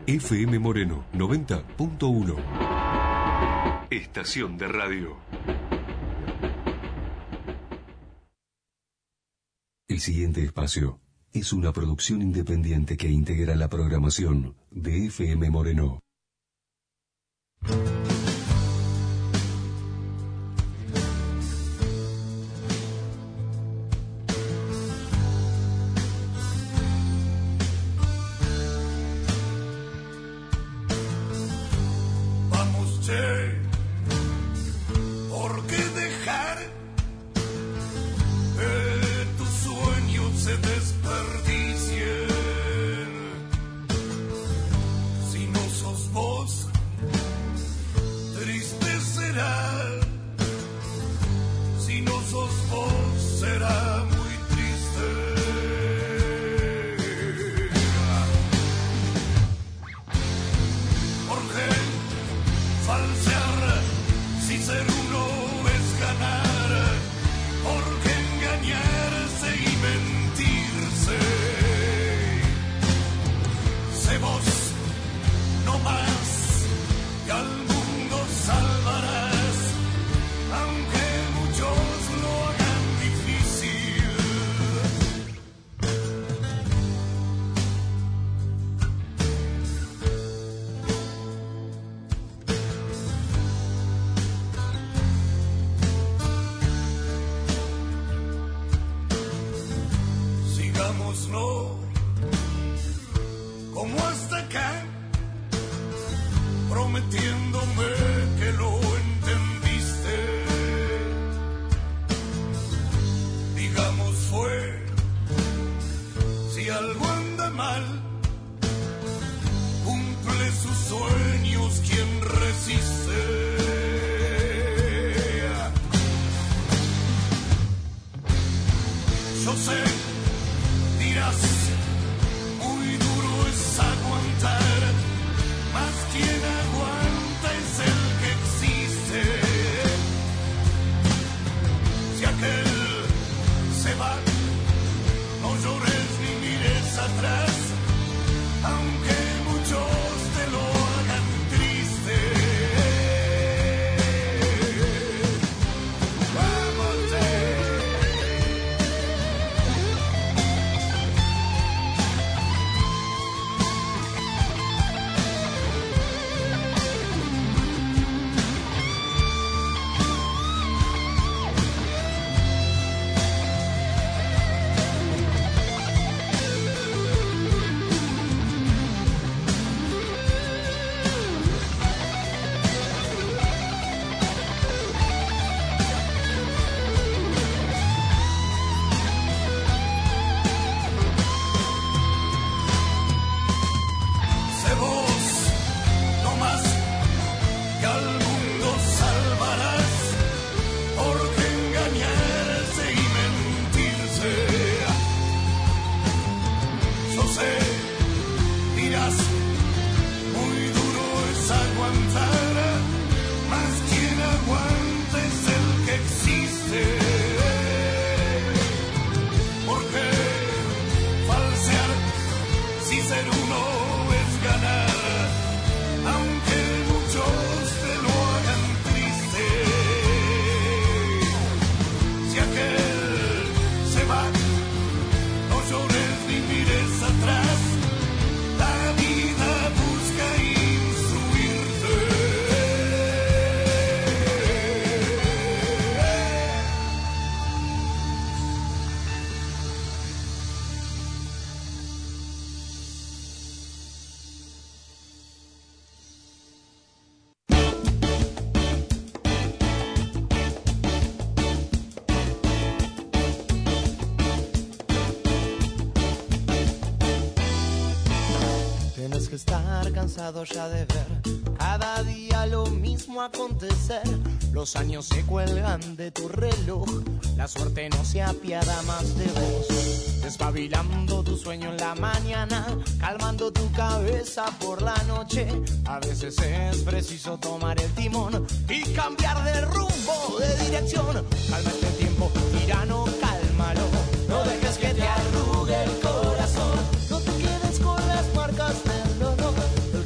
FM Moreno 90.1. Estación de radio. El siguiente espacio es una producción independiente que integra la programación de FM Moreno. Cansado ya de ver cada día lo mismo acontecer. Los años se cuelgan de tu reloj, la suerte no se apiada más de vos. Despabilando tu sueño en la mañana, calmando tu cabeza por la noche. A veces es preciso tomar el timón y cambiar de rumbo, de dirección. Calma este tiempo, tirano, cálmalo. No dejes que te arrugue el corazón. No te quedes con las marcas del dolor.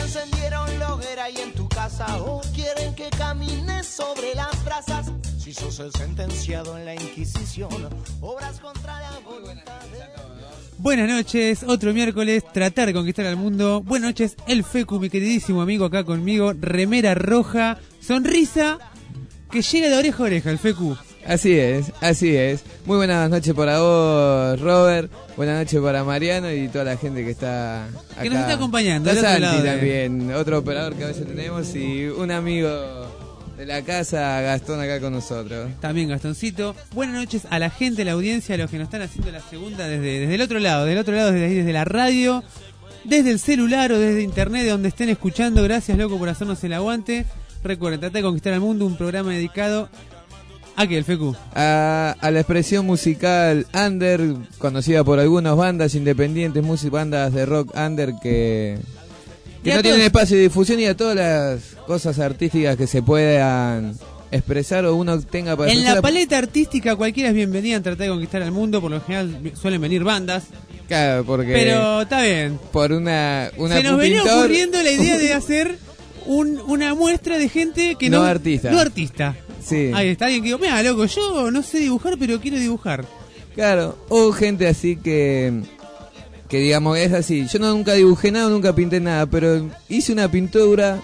encendieron la hoguera y en tu casa o quieren que camines sobre las brasas. Si sos el sentenciado en la Inquisición, obras contra la voluntad de... Buenas noches, otro miércoles, tratar de conquistar al mundo. Buenas noches, el Fecu, mi queridísimo amigo acá conmigo, remera roja, sonrisa que llega de oreja a oreja, el Fecu. Así es, así es. Muy buenas noches para vos, Robert. Buenas noches para Mariano y toda la gente que está acá. Que nos está acompañando. Está Santi también, otro operador que a veces tenemos, y un amigo de la casa, Gastón, acá con nosotros. También Gastoncito. Buenas noches a la gente, a la audiencia, a los que nos están haciendo la segunda desde el otro lado, desde ahí, desde la radio, desde el celular o desde internet, de donde estén escuchando. Gracias, loco, por hacernos el aguante. Recuerden, Tratar de Conquistar al Mundo, un programa dedicado a ¿qué, el Fecu? A la expresión musical under, conocida por algunas bandas independientes, bandas de rock under que no tienen espacio de difusión, y a todas las cosas artísticas que se puedan expresar o uno tenga para en expresar. La paleta artística cualquiera es bienvenida en Tratar de Conquistar al Mundo. Por lo general suelen venir bandas. Claro, porque pero está bien. Por una se nos venía ocurriendo la idea de hacer una muestra de gente que no artista. No artista. Sí. Ahí está alguien que digo, mira, loco, yo no sé dibujar, pero quiero dibujar. Claro, o gente así que digamos es así. Yo nunca dibujé nada, nunca pinté nada, pero hice una pintura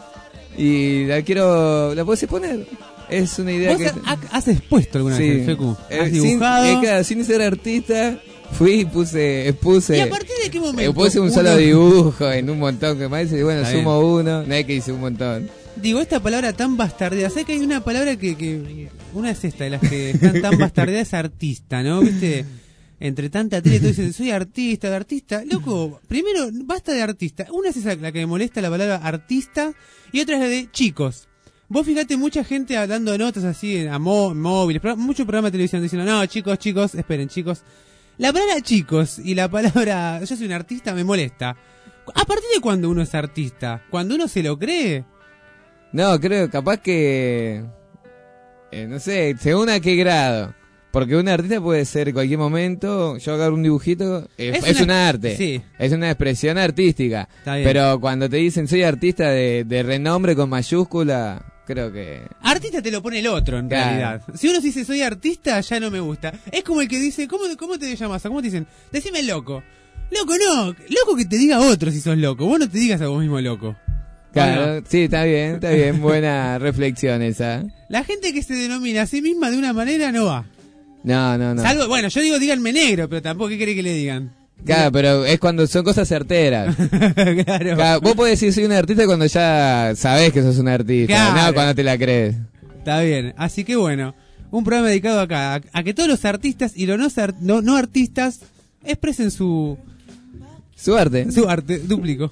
y la puedes exponer. Es una idea. ¿Vos has expuesto alguna vez, Fecu? ¿Has dibujado? Sin ser artista, fui y puse. ¿Y a partir de qué momento? Puse un solo dibujo en un montón que me dice, bueno, sumo uno, no es que hice un montón. Digo, esta palabra tan bastardeada, ¿sabes que hay una palabra que una es esta de las que están tan bastardeadas, es artista, ¿no? ¿Viste? Entre tanta tele, tú dices, soy artista, de artista. Loco, primero, basta de artista. Una es esa la que me molesta, la palabra artista, y otra es la de chicos. Vos fíjate, mucha gente dando notas así a móviles, mucho programa de televisión diciendo, no, chicos, esperen, chicos. La palabra chicos y la palabra yo soy un artista me molesta. ¿A partir de cuándo uno es artista? ¿Cuando uno se lo cree? No, creo, capaz que... no sé, según a qué grado. Porque un artista puede ser en cualquier momento, yo hago un dibujito, es un arte, sí. Es una expresión artística. Pero cuando te dicen soy artista de renombre con mayúscula, creo que... Artista te lo pone el otro, en realidad. Si uno dice soy artista, ya no me gusta. Es como el que dice, ¿cómo te llamas? ¿Cómo te dicen? Decime loco. Loco no, loco que te diga otro si sos loco, vos no te digas a vos mismo loco. Claro, bueno. Sí, está bien, buena reflexión esa. La gente que se denomina a sí misma de una manera no va. No. Salvo, bueno, yo digo díganme negro, pero tampoco, ¿qué querés que le digan? Claro, pero es cuando son cosas certeras. Claro. Vos podés decir soy un artista cuando ya sabés que sos un artista, claro. No cuando te la crees. Está bien, así que bueno, un programa dedicado acá a que todos los artistas y los no artistas expresen su arte. Su arte, duplico.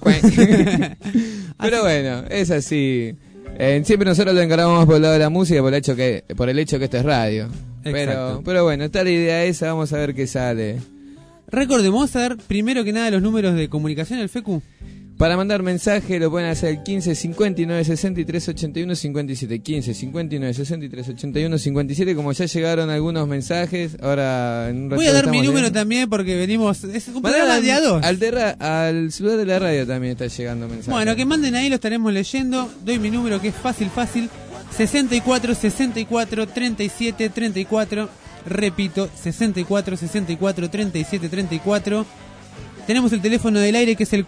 Pero bueno, es así. Siempre nosotros lo encargamos por el lado de la música por el hecho que esto es radio. Pero bueno, está la idea esa, vamos a ver qué sale. Recordemos a dar primero que nada los números de comunicación del FECU. Para mandar mensaje lo pueden hacer al 15 59 63 81 57. 15 59 63 81 57. Como ya llegaron algunos mensajes, ahora en un voy a dar mi número también porque venimos. Es un programa de a dos. Al celular de la radio también está llegando mensajes. Bueno, que manden ahí, lo estaremos leyendo. Doy mi número que es fácil. 64 64 37 34. Repito, 64 64 37 34. Tenemos el teléfono del aire que es el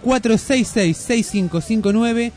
466-6559,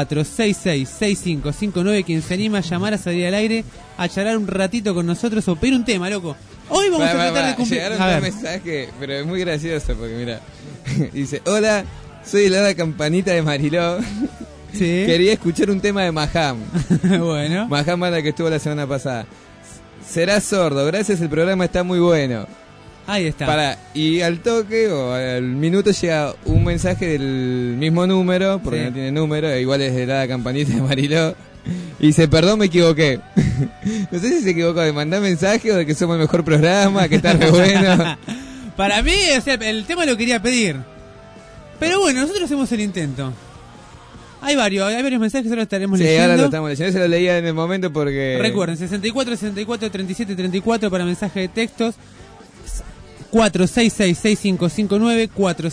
466-6559. Quien se anima a llamar a salir al aire, a charlar un ratito con nosotros o pedir un tema, loco. Hoy vamos a tratar de cumplir. Llegaron un mensaje, pero es muy gracioso porque mira, dice, hola, soy la campanita de Mariló. ¿Sí? Quería escuchar un tema de Maham. Bueno. Maham, banda que estuvo la semana pasada. Serás sordo, gracias, el programa está muy bueno. Ahí está. Y al toque o al minuto llega un mensaje del mismo número, porque no tiene número, igual es de la campanita de Mariló. Y dice, perdón, me equivoqué. No sé si se equivocó de mandar mensaje o de que somos el mejor programa, que está re bueno. Para mí, o sea, el tema lo quería pedir. Pero bueno, nosotros hacemos el intento. Hay varios mensajes, ahora lo estaremos leyendo. Sí, ahora lo estamos leyendo, se lo leía en el momento porque... Recuerden, 64 64 37 34 para mensaje de textos. 4666-6559,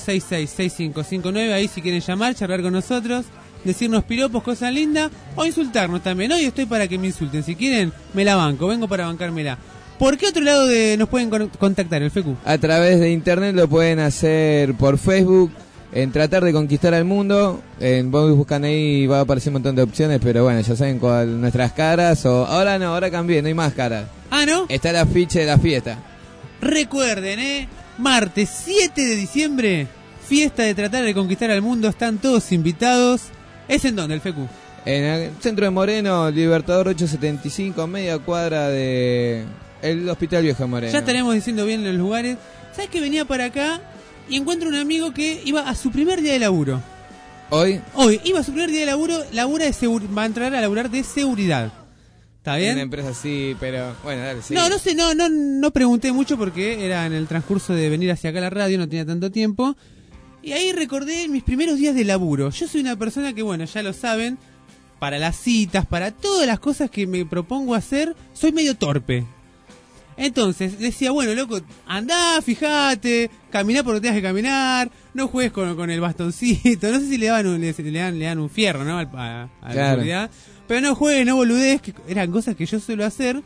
4666-6559, ahí si quieren llamar, charlar con nosotros, decirnos piropos, cosas lindas, o insultarnos también. Hoy estoy para que me insulten, si quieren me la banco, vengo para bancármela. ¿Por qué otro lado nos pueden contactar, el FQ? A través de internet lo pueden hacer por Facebook, en Tratar de Conquistar al Mundo. Vos buscan ahí, va a aparecer un montón de opciones, pero bueno, ya saben cuál, nuestras caras, o ahora no, ahora cambié, no hay más caras. Ah, ¿no? Está el afiche de la fiesta. Recuerden, martes 7 de diciembre, fiesta de Tratar de Conquistar al Mundo, están todos invitados. ¿Es en dónde, el FQ? En el centro de Moreno, Libertador 875, media cuadra de el Hospital Viejo Moreno. Ya estaremos diciendo bien los lugares. ¿Sabes que venía para acá y encuentro un amigo que iba a su primer día de laburo? ¿Hoy? Hoy, iba a su primer día de laburo, va a entrar a laburar de seguridad. ¿Está bien? Una empresa sí, pero bueno, dale, sí. No sé, no pregunté mucho porque era en el transcurso de venir hacia acá a la radio, no tenía tanto tiempo. Y ahí recordé mis primeros días de laburo. Yo soy una persona que, bueno, ya lo saben, para las citas, para todas las cosas que me propongo hacer, soy medio torpe. Entonces decía, bueno, loco, andá, fíjate, caminá por donde tengas que caminar, no juegues con el bastoncito, no sé si le dan un fierro, ¿no? A la seguridad, pero no juegues, no boludez, que eran cosas que yo suelo hacer.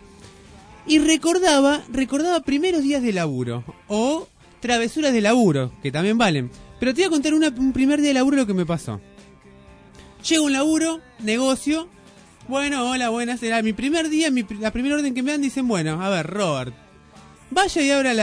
Y recordaba primeros días de laburo, o travesuras de laburo, que también valen. Pero te voy a contar un primer día de laburo lo que me pasó. Llego a un laburo, negocio. Bueno, hola, buenas. Era mi primer día, la primera orden que me dan, dicen, bueno, a ver, Robert, vaya y abra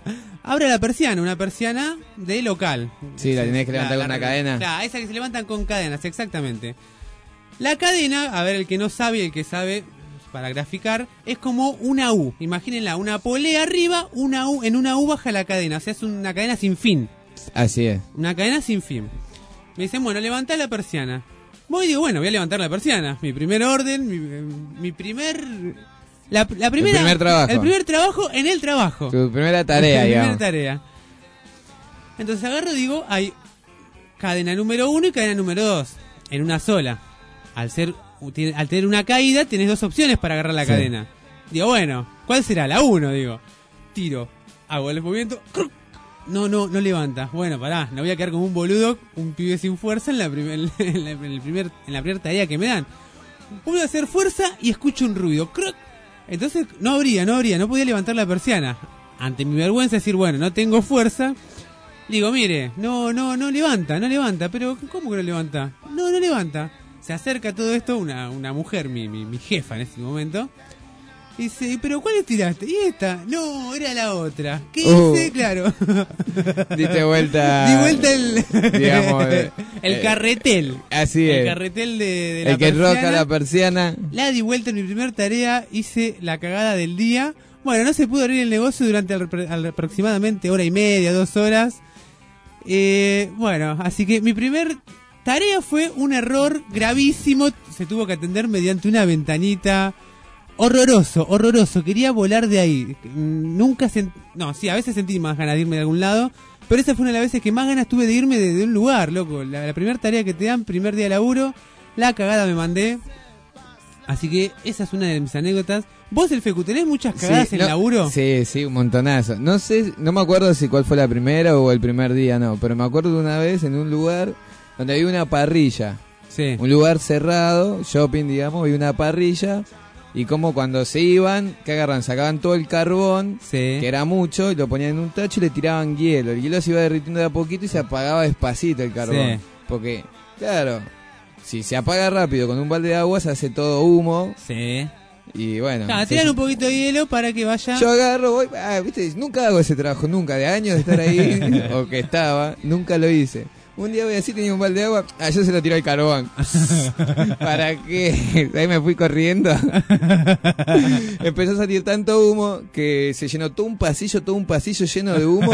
la persiana, una persiana de local. Sí, la tenés que levantar con una cadena. Claro, esa que se levantan con cadenas, exactamente. La cadena, a ver, el que no sabe y el que sabe, para graficar, es como una U. Imagínenla, una polea arriba, una U, en una U baja la cadena, o sea, es una cadena sin fin. Así es. Una cadena sin fin. Me dicen, bueno, levantá la persiana. Voy y digo, bueno, voy a levantar la persiana. Mi primer orden, mi primer... La primera, el primer trabajo. El primer trabajo en el trabajo. Tu primera tarea, primera tarea. Entonces agarro y digo, hay cadena número 1 y cadena número 2. En una sola. Al tener una caída, tienes dos opciones para agarrar la cadena. Digo, bueno, ¿cuál será? La 1, digo. Tiro, hago el movimiento... No levanta. Bueno, pará, no voy a quedar como un boludo, un pibe sin fuerza en la primera tarea que me dan. Puedo hacer fuerza y escucho un ruido. ¡Croc! Entonces no podía levantar la persiana. Ante mi vergüenza decir, bueno, no tengo fuerza. Digo, mire, no levanta, pero ¿cómo que no levanta? No levanta. Se acerca a todo esto una mujer, mi jefa en ese momento. Dice, ¿pero cuál tiraste? ¿Y esta? No, era la otra. ¿Qué hice? Claro. Diste vuelta. Di vuelta digamos, el carretel. Así es. El carretel de la el que persiana. roca la persiana. La di vuelta en mi primer tarea, hice la cagada del día. Bueno, no se pudo abrir el negocio durante aproximadamente hora y media, 2 horas. Bueno, así que mi primer tarea fue un error gravísimo. Se tuvo que atender mediante una ventanita. Horroroso, quería volar de ahí. A veces sentí más ganas de irme de algún lado, pero esa fue una de las veces que más ganas tuve de irme de un lugar, loco. La primera tarea que te dan, primer día de laburo, la cagada me mandé. Así que esa es una de mis anécdotas. ¿Vos, el Fecu, tenés muchas cagadas en laburo? Sí, un montonazo. No me acuerdo si cuál fue la primera o el primer día, no, pero me acuerdo de una vez en un lugar donde había una parrilla. Sí. Un lugar cerrado, shopping, digamos, y una parrilla. Y como cuando se iban, ¿qué agarran? Sacaban todo el carbón, que era mucho, y lo ponían en un tacho y le tiraban hielo. El hielo se iba derritiendo de a poquito y se apagaba despacito el carbón. Sí. Porque, claro, si se apaga rápido con un balde de agua, se hace todo humo. Sí. Y bueno. Tiran un poquito de hielo para que vaya. Yo agarro, voy, viste, nunca hago ese trabajo, nunca, de años de estar ahí, o que estaba, nunca lo hice. Un día voy así, tenía un balde de agua, yo se lo tiré al carbón. ¿Para qué? Ahí me fui corriendo. Empezó a salir tanto humo que se llenó todo un pasillo lleno de humo.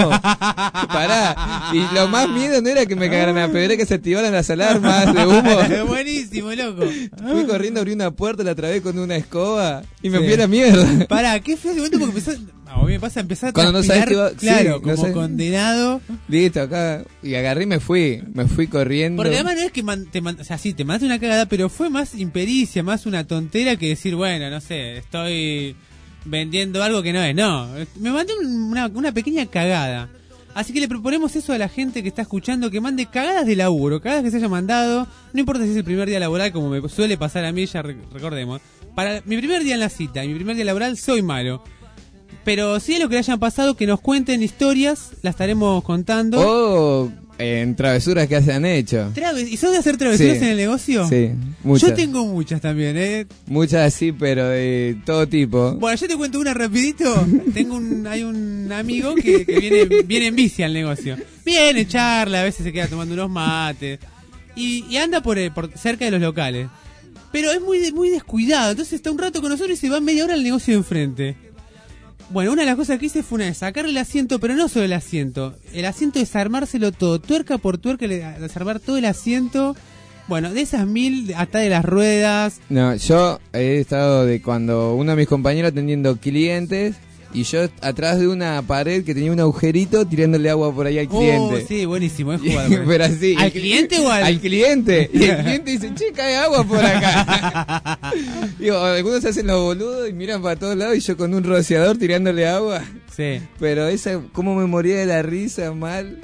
Pará. Y lo más miedo no era que me cagaran a pedo, era que se activaran las alarmas de humo. Buenísimo, loco. Fui corriendo, abrí una puerta, la trabé con una escoba y me fui a la mierda. Pará, qué feo ese momento porque empezó... A mí me pasa empezar a cuando transpirar, no sabes claro, sí, como no sé. Condenado. Listo, acá. Y agarré y me fui corriendo. Porque además no es que te mandaste una cagada, pero fue más impericia, más una tontera que decir, bueno, no sé, vendiendo algo que no es. No, me mandé una pequeña cagada. Así que le proponemos eso a la gente que está escuchando, que mande cagadas de laburo, cagadas que se haya mandado. No importa si es el primer día laboral, como me suele pasar a mí, ya recordemos. Para mi primer día en la cita y mi primer día laboral soy malo. Pero si es lo que le hayan pasado, que nos cuenten historias, las estaremos contando. O en travesuras que se han hecho. ¿Y sos de hacer travesuras Sí. en el negocio? Sí, muchas. Yo tengo muchas también, Muchas sí, pero de todo tipo. Bueno, yo te cuento una rapidito. Hay un amigo que viene en bici al negocio. Viene, charla, a veces se queda tomando unos mates. Y anda por cerca de los locales. Pero es muy descuidado. Entonces está un rato con nosotros y se va media hora al negocio de enfrente. Bueno, una de las cosas que hice fue sacarle el asiento, pero no solo el asiento. El asiento, desarmárselo todo, tuerca por tuerca, desarmar todo el asiento. Bueno, de esas 1000, hasta de las ruedas. No, yo he estado de cuando uno de mis compañeros atendiendo clientes y yo atrás de una pared que tenía un agujerito tirándole agua por ahí al cliente. Sí, buenísimo, he jugado. Pero así. ¿Al cliente o al cliente? Y el cliente dice, che, cae agua por acá. Digo, algunos se hacen los boludos y miran para todos lados y yo con un rociador tirándole agua. Sí. Pero cómo me moría de la risa, mal.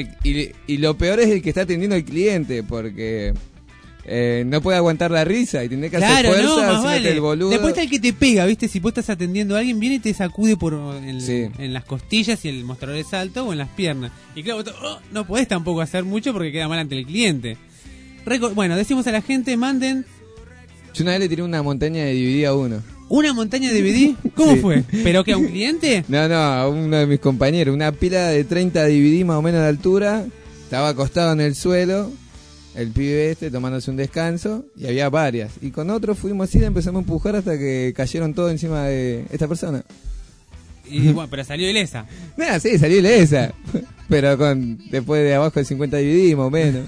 Y lo peor es el que está atendiendo al cliente, porque no puede aguantar la risa y tiene que hacer fuerza, más vale. el boludo. Después está el que te pega, ¿viste? Si vos estás atendiendo a alguien, viene y te sacude Sí. en las costillas y el mostrador es alto o en las piernas. Y claro, no podés tampoco hacer mucho porque queda mal ante el cliente. Bueno, decimos a la gente, manden... Yo una vez le tiré una montaña de DVD a uno. ¿Una montaña de DVD? ¿Cómo Sí. fue? ¿Pero que a un cliente? No, a uno de mis compañeros. Una pila de 30 DVD más o menos de altura. Estaba acostado en el suelo, el pibe tomándose un descanso, y había varias. Y con otro fuimos así, le empezamos a empujar hasta que cayeron todos encima de esta persona. Y bueno, pero salió ilesa. Nada, sí, salió ilesa. Pero después de abajo de 50 DVD más o menos.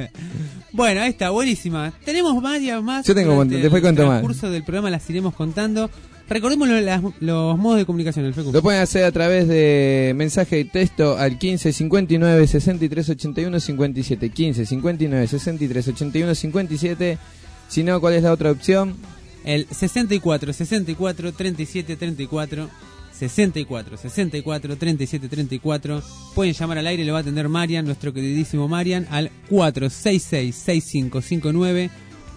Bueno, ahí está, buenísima. Tenemos varias más. Yo tengo un montón, después cuento más. En el curso del programa las iremos contando. Recordemos los modos de comunicación, el FECU. Lo pueden hacer a través de mensaje de texto al 15 59 63 81 57. 15 59 63 81 57. Si no, ¿cuál es la otra opción? El 64 64 37 34. 64 64 37 34. Pueden llamar al aire, lo va a atender Marian, nuestro queridísimo Marian, al 466 6559.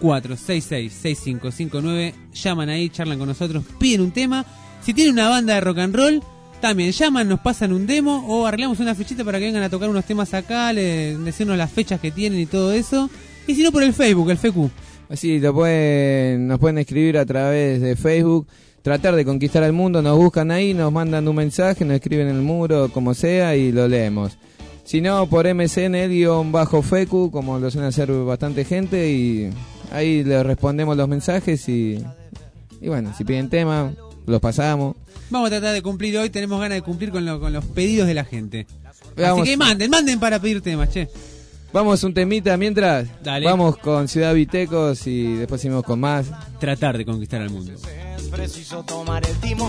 466-6559. Llaman ahí, charlan con nosotros, piden un tema. Si tienen una banda de rock and roll, también llaman, nos pasan un demo o arreglamos una fechita para que vengan a tocar unos temas acá, decirnos las fechas que tienen y todo eso. Y si no, por el Facebook, el FECU. Así nos pueden escribir a través de Facebook. Tratar de conquistar al mundo, nos buscan ahí, nos mandan un mensaje, nos escriben en el muro, como sea, y lo leemos. Si no, por MSN-FECU, como lo suelen hacer bastante gente, y ahí les respondemos los mensajes y bueno, si piden tema, los pasamos. Vamos a tratar de cumplir hoy, tenemos ganas de cumplir con los pedidos de la gente. Vamos. Así que manden para pedir temas, che. Vamos un temita mientras. Dale. Vamos con Ciudad Vitecos y después seguimos con más. Tratar de conquistar al mundo. Es preciso tomar el timón.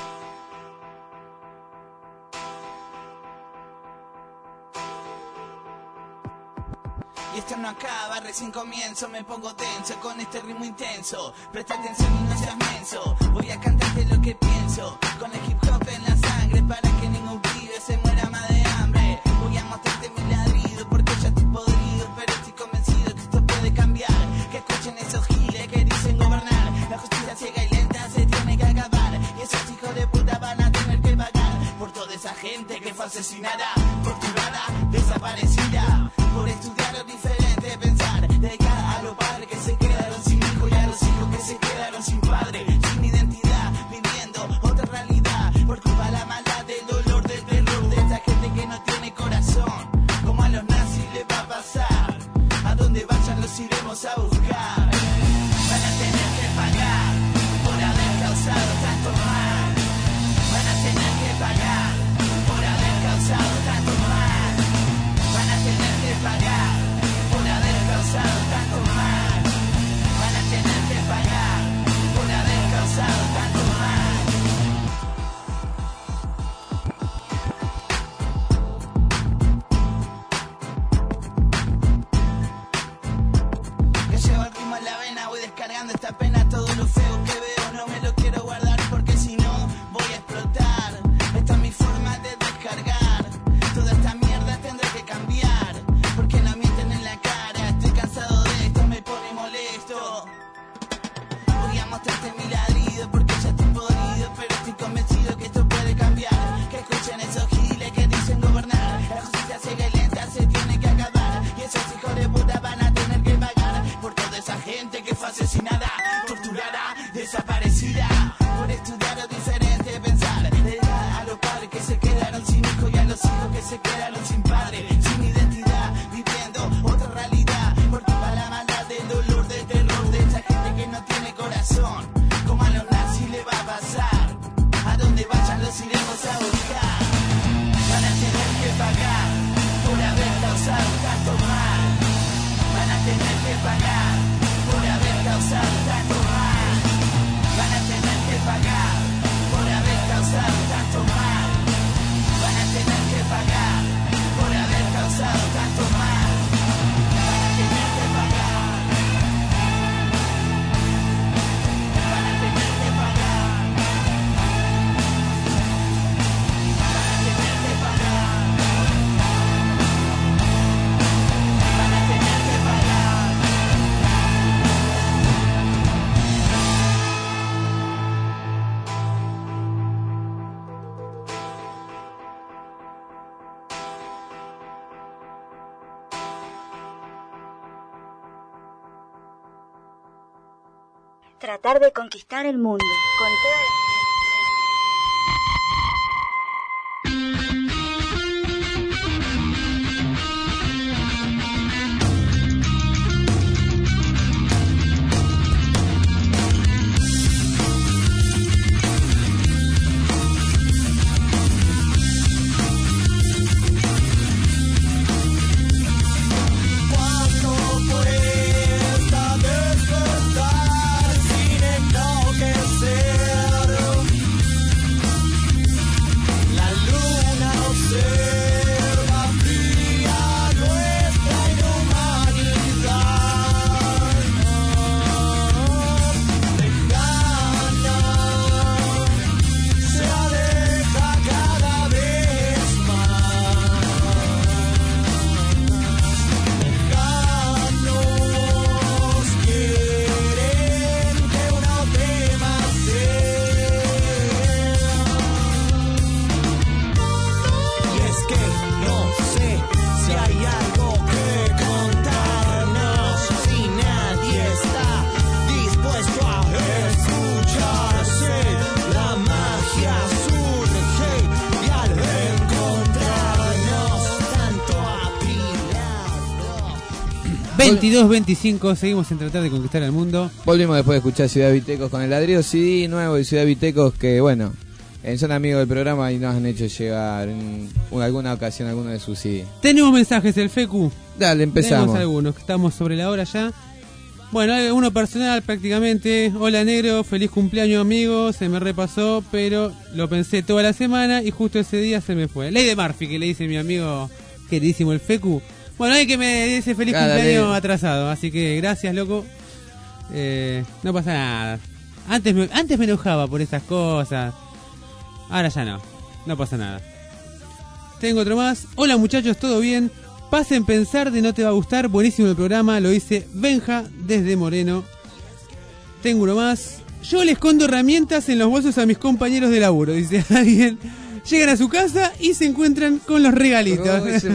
Y esto no acaba, recién comienzo, me pongo tenso con este ritmo intenso. Presta atención y no seas menso, voy a cantarte lo que pienso, con el hip hop en la sangre para que ningún pibe se muera más de hambre. Voy a mostrarte mi ladrido porque ya estoy podrido, pero estoy convencido que esto puede cambiar. Que escuchen esos giles que dicen gobernar, la justicia ciega y lenta se tiene que acabar. Y esos hijos de puta van a tener que pagar por toda esa gente que fue asesinada, torturada, desaparecida, por estudiar lo diferente, pensar, dedicar a los padres que se quedaron sin hijos y a los hijos que se quedaron sin padre, sin identidad, viviendo otra realidad, por culpa la maldad, del dolor, del terror de esta Tratar de conquistar el mundo con toda la... ...22-25, seguimos en tratar de conquistar el mundo. Volvimos después de escuchar Ciudad Vitecos con el ladrillo CD nuevo de Ciudad Vitecos, que bueno, son amigos del programa y nos han hecho llegar en alguna ocasión alguno de sus CD. Tenemos mensajes del FECU. Dale, empezamos. Tenemos algunos, que estamos sobre la hora ya. Bueno, uno personal prácticamente. Hola negro, feliz cumpleaños amigo. Se me repasó, pero lo pensé toda la semana y justo ese día se me fue. Ley de Murphy, que le dice mi amigo queridísimo el FECU. Bueno, hay que me dice feliz cumpleaños atrasado, así que gracias, loco. No pasa nada. Antes me enojaba por estas cosas. Ahora ya no pasa nada. Tengo otro más. Hola muchachos, ¿todo bien? Pasen pensar de No Te Va a Gustar, buenísimo el programa, lo dice Benja desde Moreno. Tengo uno más. Yo le escondo herramientas en los bolsos a mis compañeros de laburo, dice alguien. Llegan a su casa y se encuentran con los regalitos.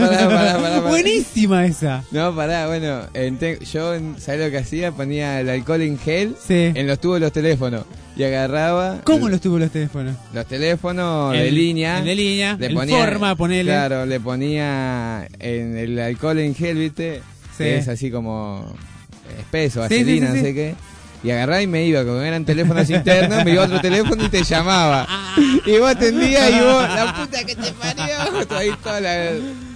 Pará. Buenísima esa. No, pará, bueno, yo, ¿sabés lo que hacía? Ponía el alcohol en gel sí. En los tubos de los teléfonos. Y agarraba... ¿Cómo los tubos de los teléfonos? Los teléfonos de línea. De línea, le ponía, forma, ponele. Claro, le ponía en el alcohol en gel, ¿viste? Sí. Que es así como espeso, vaselina, sí. No sé qué. Y agarraba y me iba, como eran teléfonos internos, me iba a otro teléfono y te llamaba. Y vos atendías y vos, la puta que te parió. Ahí toda la...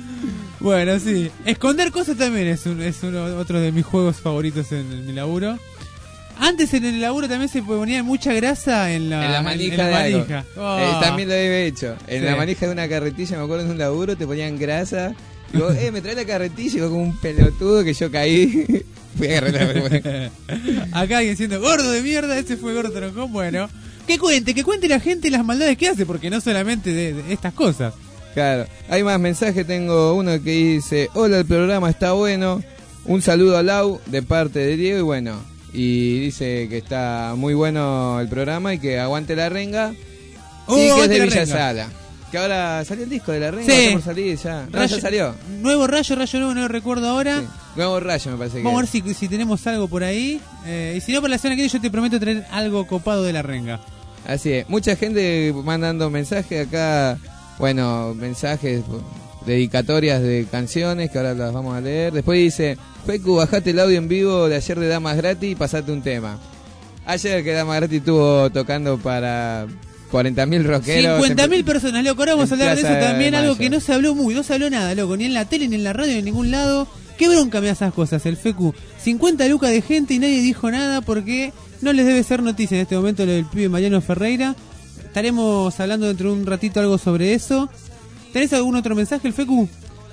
Bueno, sí. Esconder cosas también es otro de mis juegos favoritos en mi laburo. Antes en el laburo también se ponía mucha grasa en la manija. Oh. También lo había hecho. En la manija de una carretilla, me acuerdo en un laburo, te ponían grasa. Y vos, me trae la carretilla y vos como un pelotudo que yo caí. Fui a agarrar acá alguien siendo gordo de mierda, ese fue gordo troncón. Bueno, que cuente la gente las maldades que hace, porque no solamente de estas cosas. Claro, hay más mensajes, tengo uno que dice: hola, el programa está bueno, un saludo a Lau de parte de Diego, y bueno, y dice que está muy bueno el programa y que aguante la renga, y que es de Villa Sala. Que ahora salió el disco de la renga, sí. Por salir ya. Rayo, ya salió. Nuevo rayo nuevo, no recuerdo ahora. Sí. Nuevo rayo me parece que. Vamos a ver si tenemos algo por ahí. Y si no, para la semana que viene yo te prometo traer algo copado de la renga. Así es. Mucha gente mandando mensajes acá. Bueno, mensajes, dedicatorias de canciones que ahora las vamos a leer. Después dice: Fecu, bajate el audio en vivo de ayer de Damas Gratis y pasate un tema. Ayer que Damas Gratis estuvo tocando para 40.000 rockeros. 50.000 personas, loco. Ahora vamos a hablar de eso también, algo que no se habló nada, loco. Ni en la tele, ni en la radio, ni en ningún lado. Qué bronca me da esas cosas, el FECU. 50 lucas de gente y nadie dijo nada porque no les debe ser noticia en este momento lo del pibe Mariano Ferreira. Estaremos hablando dentro de un ratito algo sobre eso. ¿Tenés algún otro mensaje, el FECU?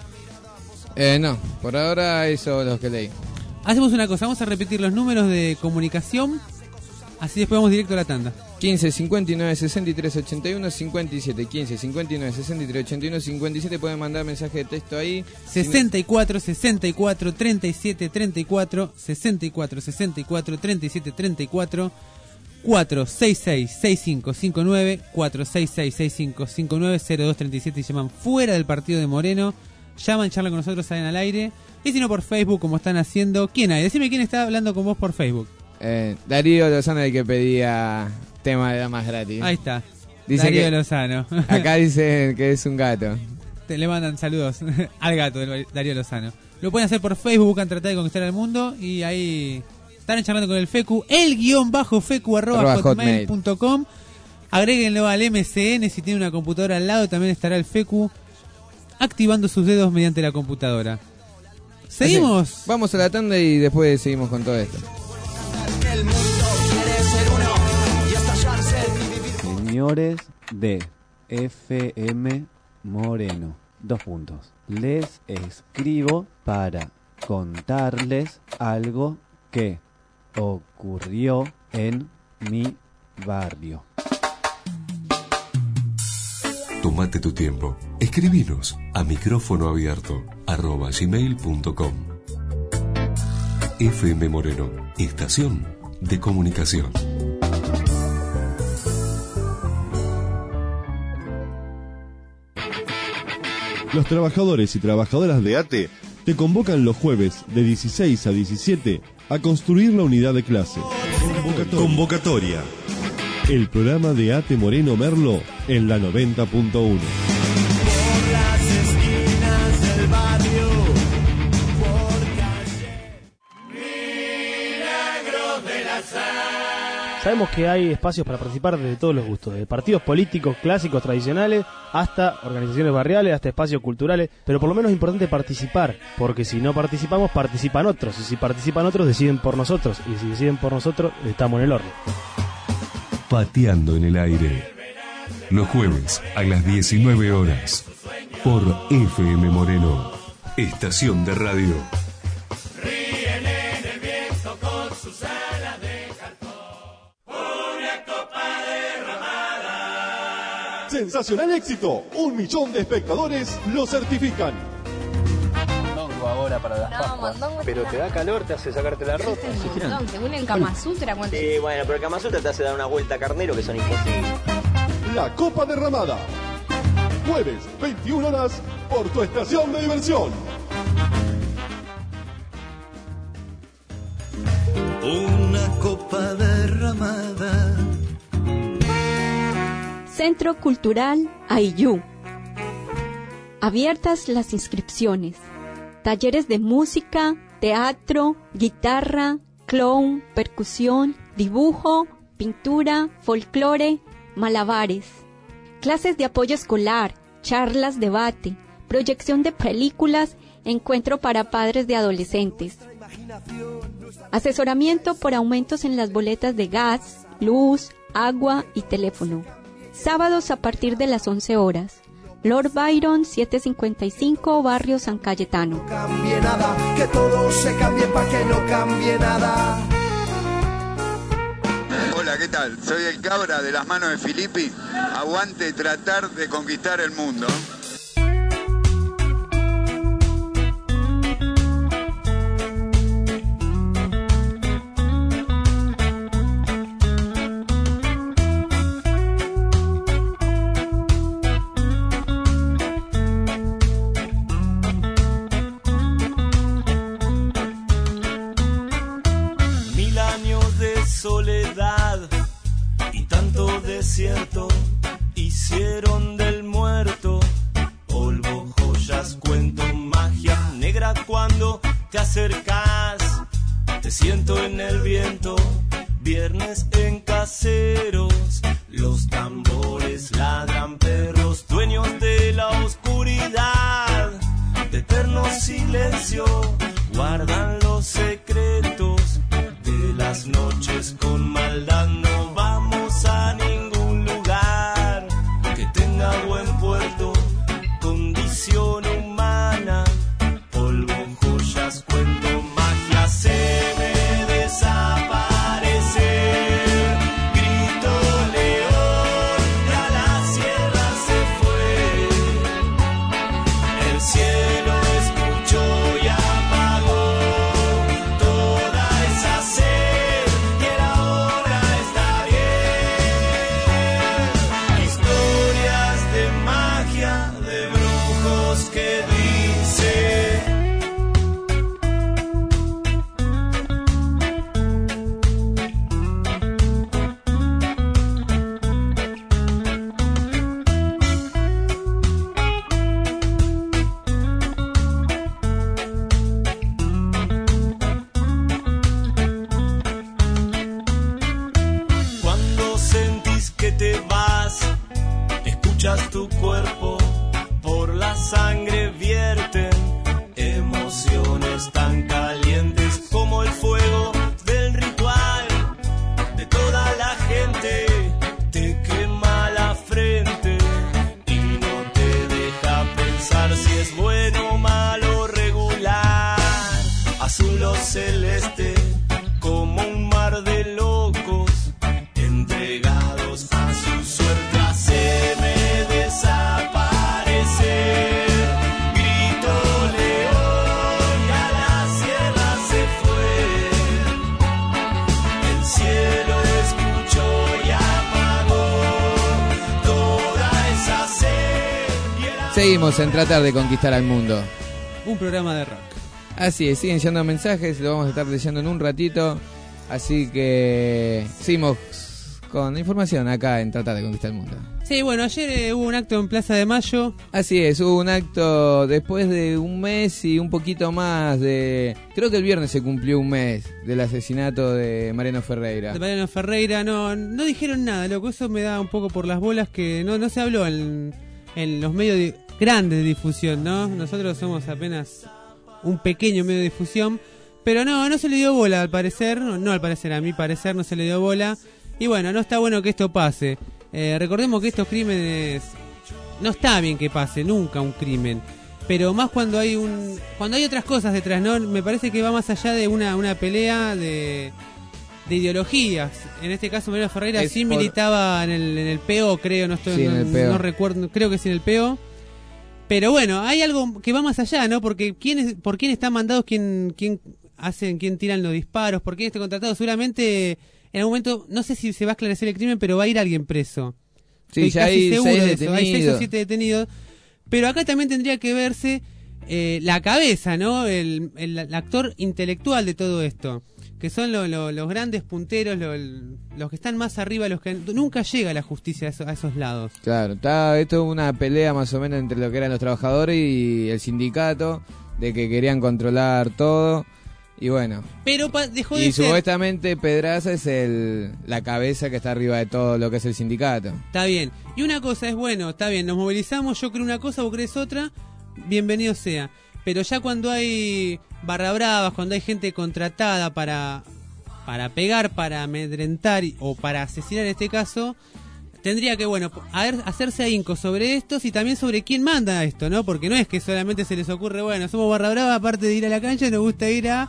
No, por ahora eso los que leí. Hacemos una cosa, vamos a repetir los números de comunicación. Así después vamos directo a la tanda. 15 59 63 81 57. 15 59 63 81 57. Pueden mandar mensaje de texto ahí. 64 64 37 34 64 64 37 34 466 6559 466 6559 0237 y llaman fuera del partido de Moreno. Llaman, charlan con nosotros, salen al aire. Y si no por Facebook, como están haciendo. ¿Quién hay? Decime quién está hablando con vos por Facebook. Darío Lozano es el que pedía tema de damas gratis. Ahí está. Dice Darío que, Lozano. acá dice que es un gato. Le mandan saludos al gato de Darío Lozano. Lo pueden hacer por Facebook, buscan Tratar de Conquistar al Mundo y ahí están charlando con el Fecu, @fecu@hotmail.com. Agréguenlo al MCN si tiene una computadora al lado, también estará el Fecu activando sus dedos mediante la computadora. ¿Seguimos? Así, vamos a la tanda y después seguimos con todo esto. Señores de FM Moreno, 2 puntos. Les escribo para contarles algo que ocurrió en mi barrio. Tómate tu tiempo. Escribinos a micrófono abierto @gmail.com. FM Moreno, estación de comunicación. Los trabajadores y trabajadoras de ATE te convocan los jueves de 16 a 17 a construir la unidad de clase. Convocatoria. El programa de ATE Moreno Merlo en la 90.1. Sabemos que hay espacios para participar de todos los gustos, de partidos políticos clásicos, tradicionales, hasta organizaciones barriales, hasta espacios culturales, pero por lo menos es importante participar, porque si no participamos, participan otros, y si participan otros, deciden por nosotros, y si deciden por nosotros, estamos en el horno. Pateando en el aire. Los jueves a las 19 horas por FM Moreno, estación de radio. Sensacional éxito, 1 millón de espectadores lo certifican. Mondongo ahora para las Pascuas. Pero te da calor, te hace sacarte la ropa. Según el Kama Sutra, ¿cuánto? Sí, bueno, pero el Kama Sutra te hace dar una vuelta a carnero que son imposibles. La Copa Derramada. Jueves, 21 horas, por tu estación de diversión. Una copa derramada. Centro Cultural Aiyú. Abiertas las inscripciones. Talleres de música, teatro, guitarra, clown, percusión, dibujo, pintura, folclore, malabares. Clases de apoyo escolar, charlas, debate, proyección de películas, encuentro para padres de adolescentes. Asesoramiento por aumentos en las boletas de gas, luz, agua y teléfono. Sábados a partir de las 11 horas. Lord Byron 755, Barrio San Cayetano. No cambie nada, que todo se cambie para que no cambie nada. Hola, ¿qué tal? Soy el Cabra de las manos de Filippi. Aguante tratar de conquistar el mundo. Desierto, hicieron del muerto polvo, joyas, cuento, magia negra. Cuando te acercas, te siento en el viento. Viernes en Caseros, los tambores ladran, perros dueños de la oscuridad, de eterno silencio, guardan los secretos de las noches con maldad. No vamos a ningún lugar que tenga buen puerto, condición humana, polvo, joyas, cuento, magia. Se ve desaparecer, grito león, y a la sierra se fue. El cielo escuchó y azul o celeste, como un mar de locos entregados a su suerte. Haceme desaparecer, gritó León y a la sierra se fue. El cielo escuchó y apagó toda esa sed. Seguimos en tratar de conquistar al mundo. Un programa de rock. Así es, siguen llegando mensajes, lo vamos a estar leyendo en un ratito. Así que seguimos con información acá en Tratar de Conquistar el Mundo. Sí, bueno, ayer hubo un acto en Plaza de Mayo. Así es, hubo un acto después de un mes y un poquito más de... Creo que el viernes se cumplió un mes del asesinato de Mariano Ferreira. De Mariano Ferreira, no dijeron nada, loco, eso me da un poco por las bolas que no se habló en los medios grandes de difusión, ¿no? Nosotros somos apenas un pequeño medio de difusión, pero no se le dio bola al parecer, no al parecer, a mi parecer no se le dio bola, y bueno, no está bueno que esto pase. Recordemos que estos crímenes, no está bien que pase nunca un crimen, pero más cuando hay otras cosas detrás, ¿no? Me parece que va más allá de una pelea de ideologías. En este caso Mariano Ferreira sí militaba en el PO, creo, no recuerdo, creo que sí en el PO. Pero bueno, hay algo que va más allá, ¿no? Porque por quién están mandados, quién tiran los disparos, por quién está contratado. Seguramente en algún momento, no sé si se va a esclarecer el crimen, pero va a ir alguien preso. Sí, ya hay 6 detenidos. Hay 6 o 7 detenidos. Pero acá también tendría que verse la cabeza, ¿no? El actor intelectual de todo esto. Que son los grandes punteros, los que están más arriba, los que nunca llega la justicia a esos lados. Claro, esto es una pelea más o menos entre lo que eran los trabajadores y el sindicato, de que querían controlar todo, y bueno. Pero dejó de y ser... supuestamente Pedraza es la cabeza que está arriba de todo lo que es el sindicato. Está bien, y una cosa es, bueno, está bien, nos movilizamos, yo creo una cosa, vos crees otra, bienvenido sea. Pero ya cuando hay barra bravas, cuando hay gente contratada para pegar, para amedrentar o para asesinar en este caso, tendría que, bueno, hacerse ahínco sobre estos y también sobre quién manda esto, ¿no? Porque no es que solamente se les ocurre, bueno, somos barra brava, aparte de ir a la cancha, nos gusta ir a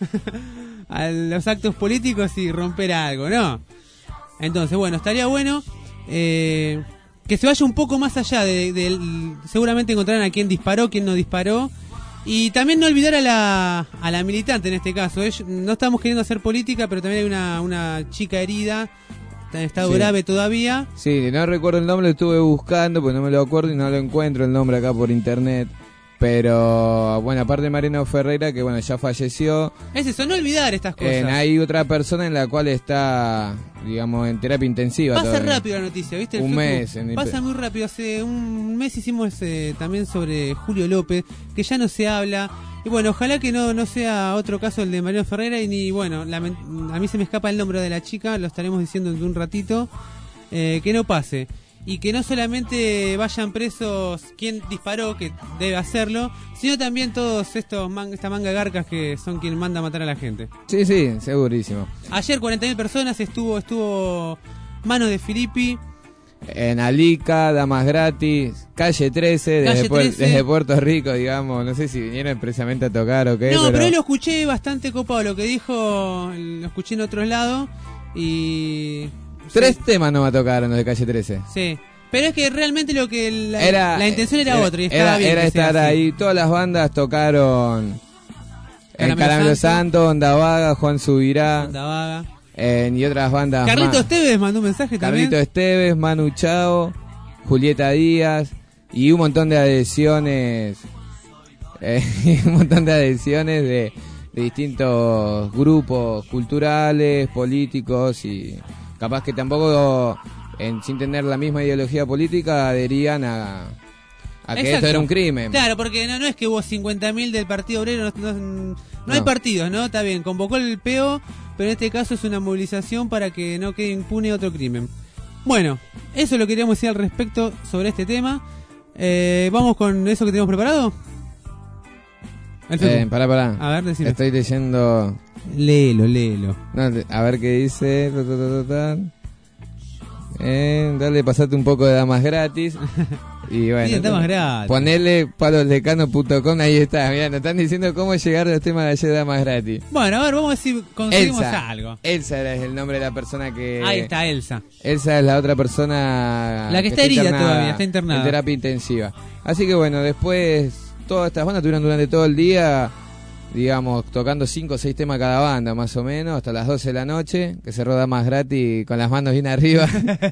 los actos políticos y romper algo, ¿no? Entonces, bueno, estaría bueno que se vaya un poco más allá seguramente encontrarán a quién disparó, quién no disparó. Y también no olvidar a la militante en este caso. No estamos queriendo hacer política, pero también hay una chica herida, está en estado grave todavía. Sí, no recuerdo el nombre, lo estuve buscando, pues no me lo acuerdo y no lo encuentro el nombre acá por internet. Pero bueno, aparte de Mariano Ferreira, que bueno, ya falleció. Es eso, no olvidar estas cosas. Hay otra persona en la cual está, digamos, en terapia intensiva. Pasa rápido la noticia, ¿viste? Un mes. Pasa muy rápido. Hace un mes hicimos también sobre Julio López, que ya no se habla. Y bueno, ojalá que no sea otro caso el de Mariano Ferreira. Y ni bueno, a mí se me escapa el nombre de la chica, lo estaremos diciendo en un ratito. Que no pase. Y que no solamente vayan presos quien disparó, que debe hacerlo, sino también todos esta manga de garcas que son quien manda a matar a la gente. Sí, segurísimo. Ayer 40.000 personas estuvo Manos de Filippi. En Alica, Damas Gratis, Calle 13, desde Puerto Rico, digamos. No sé si vinieron precisamente a tocar o qué. No, pero hoy lo escuché bastante copado, lo que dijo, lo escuché en otros lados y... 3 temas no me tocaron los de Calle 13. Sí, pero es que realmente lo que la intención era otra y estaba bien. Era estar ahí. Todas las bandas tocaron en Caramelo Santo, Onda Vaga, Juan Subirá. Onda Vaga. Y otras bandas. Carlito Esteves mandó un mensaje también. Carlito Esteves, Manu Chao, Julieta Díaz y un montón de adhesiones. Un montón de adhesiones de distintos grupos culturales, políticos y... Capaz que tampoco, sin tener la misma ideología política, adherían a que esto era un crimen. Claro, porque no es que hubo 50.000 del Partido Obrero, no hay partidos, ¿no? Está bien, convocó el PO, pero en este caso es una movilización para que no quede impune otro crimen. Bueno, eso lo queríamos decir al respecto sobre este tema. ¿Vamos con eso que tenemos preparado? Pará. A ver, decime. Estoy leyendo... Léelo. No, a ver qué dice. Dale, pasate un poco de Damas Gratis. Y bueno, sí, está más gratis. Ponele palosdecano.com, ahí está. Mirá, nos están diciendo cómo llegar a los temas de ayer da más gratis. Bueno, a ver, vamos a ver si conseguimos Elsa. algo. Elsa es el nombre de la persona que... Ahí está, Elsa. Elsa es la otra persona... La que está herida todavía, está internada. En terapia intensiva. Así que bueno, después todas estas bandas estuvieron durante todo el día, digamos, tocando 5 o 6 temas cada banda, más o menos, hasta las 12 de la noche, que se roda más gratis con las manos bien arriba.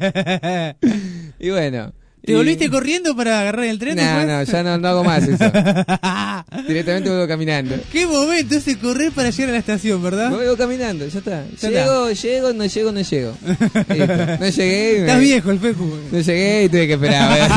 Y bueno... ¿Te volviste corriendo para agarrar el tren? No, ya no hago más eso. Directamente vuelvo caminando. ¿Qué momento ese correr para llegar a la estación, verdad? Vuelvo caminando, ya está. Llego, no llego. Listo. No llegué. Estás viejo el Feju. No llegué y tuve que esperar.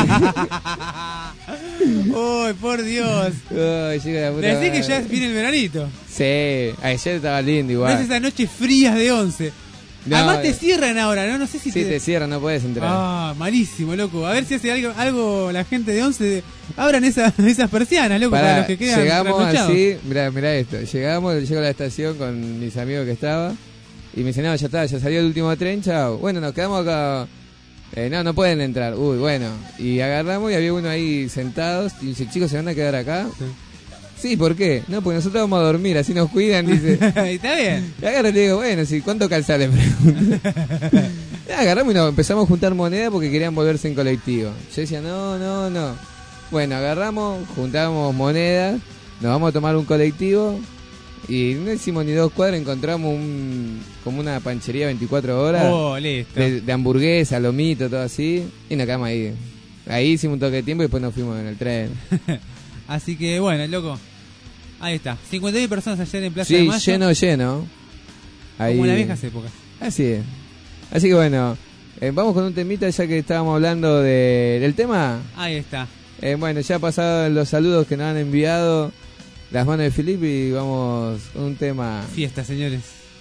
¡Ay, por Dios! Llego la puta Decís que madre. ya viene el veranito. Sí, ayer estaba lindo igual. No es esas noches frías de 11. No, además te cierran ahora, ¿no? No sé si sí, te cierran, no puedes entrar. Ah, malísimo, loco. A ver si hace algo la gente de 11. Abran esas persianas, loco, para los que quedan llegamos trasnochados. así, mirá esto. Llego a la estación con mis amigos que estaba. Y me dicen, no, ya está, ya salió el último tren, chao. Bueno, nos quedamos acá. No pueden entrar. Uy, bueno. Y agarramos y había uno ahí sentados. Y dice, chicos, ¿se van a quedar acá? Sí, ¿por qué? No, porque nosotros vamos a dormir, así nos cuidan, dice. Está bien. Y agarro y le digo, bueno, sí, ¿cuánto calzás? Le pregunto. Agarramos y empezamos a juntar monedas porque querían volverse en colectivo. Yo decía, no. Bueno, agarramos, juntamos monedas, nos vamos a tomar un colectivo y no hicimos ni 2 cuadras, encontramos como una panchería 24 horas. Oh, listo. De hamburguesa, lomito, todo así, y nos quedamos ahí. Ahí hicimos un toque de tiempo y después nos fuimos en el tren. Así que bueno, loco. Ahí está. 50.000 personas ayer en Plaza de Mayo. Sí, lleno. Ahí. Como en las viejas épocas. Así es. Así que bueno, vamos con un temita ya que estábamos hablando del tema. Ahí está. Bueno, ya pasaron los saludos que nos han enviado las manos de Filipe y vamos con un tema. Fiesta, señores.